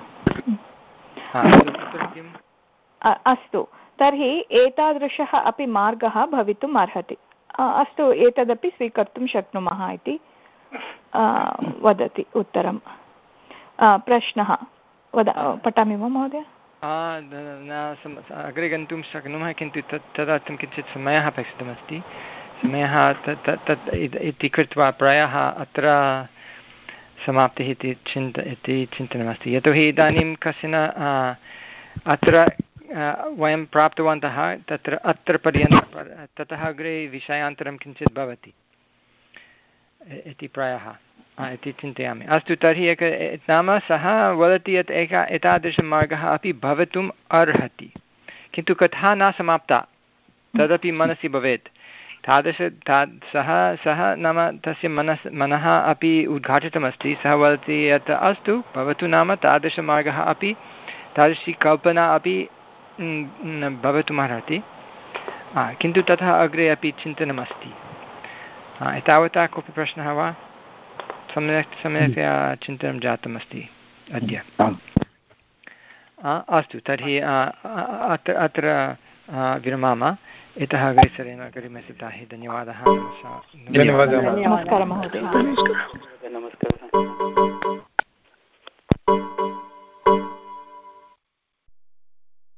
अस्तु, तर्हि एतादृशः अपि मार्गः भवितुम् अर्हति। अस्तु, एतदपि स्वीकर्तुं शक्नुमः इति वदति उत्तरं। प्रश्नः वद पठामि वा महोदय? अग्रे गन्तुं शक्नुमः, किन्तु तत् तदर्थं किञ्चित् समयः अपेक्षितमस्ति। समयः तत् इति कृत्वा प्रायः अत्र समाप्तिः इति चिन्त इति चिन्तनमस्ति। यतोहि इदानीं कश्चन अत्र वयं प्राप्तवन्तः तत्र अत्र पर्यन्तं, ततः अग्रे विषयान्तरं किञ्चित् भवति इति प्रायः इति चिन्तयामि। अस्तु, तर्हि एक नाम सः वदति यत् एका एतादृशमार्गः अपि भवितुम् अर्हति, किन्तु कथा न समाप्ता, तदपि मनसि भवेत्। तादृश ता सः सः नाम तस्य मनस् मनः अपि उद्घाटितमस्ति। सः वदति यत् अस्तु भवतु, नाम तादृशमार्गः अपि, तादृशी कल्पना अपि भवितुम् अर्हति, किन्तु तथा अग्रे अपि चिन्तनमस्ति। एतावता कोऽपि प्रश्नः वा? सम्यक् सम्यक्तया चिन्तनं जातमस्ति अद्य। अस्तु, तर्हि अत्र अत्र विरमामः। इतः अग्रे सरेम अग्रिमसप्ताहे। धन्यवादः। धन्यवादः। नमस्कारः महोदय। नमस्कारः।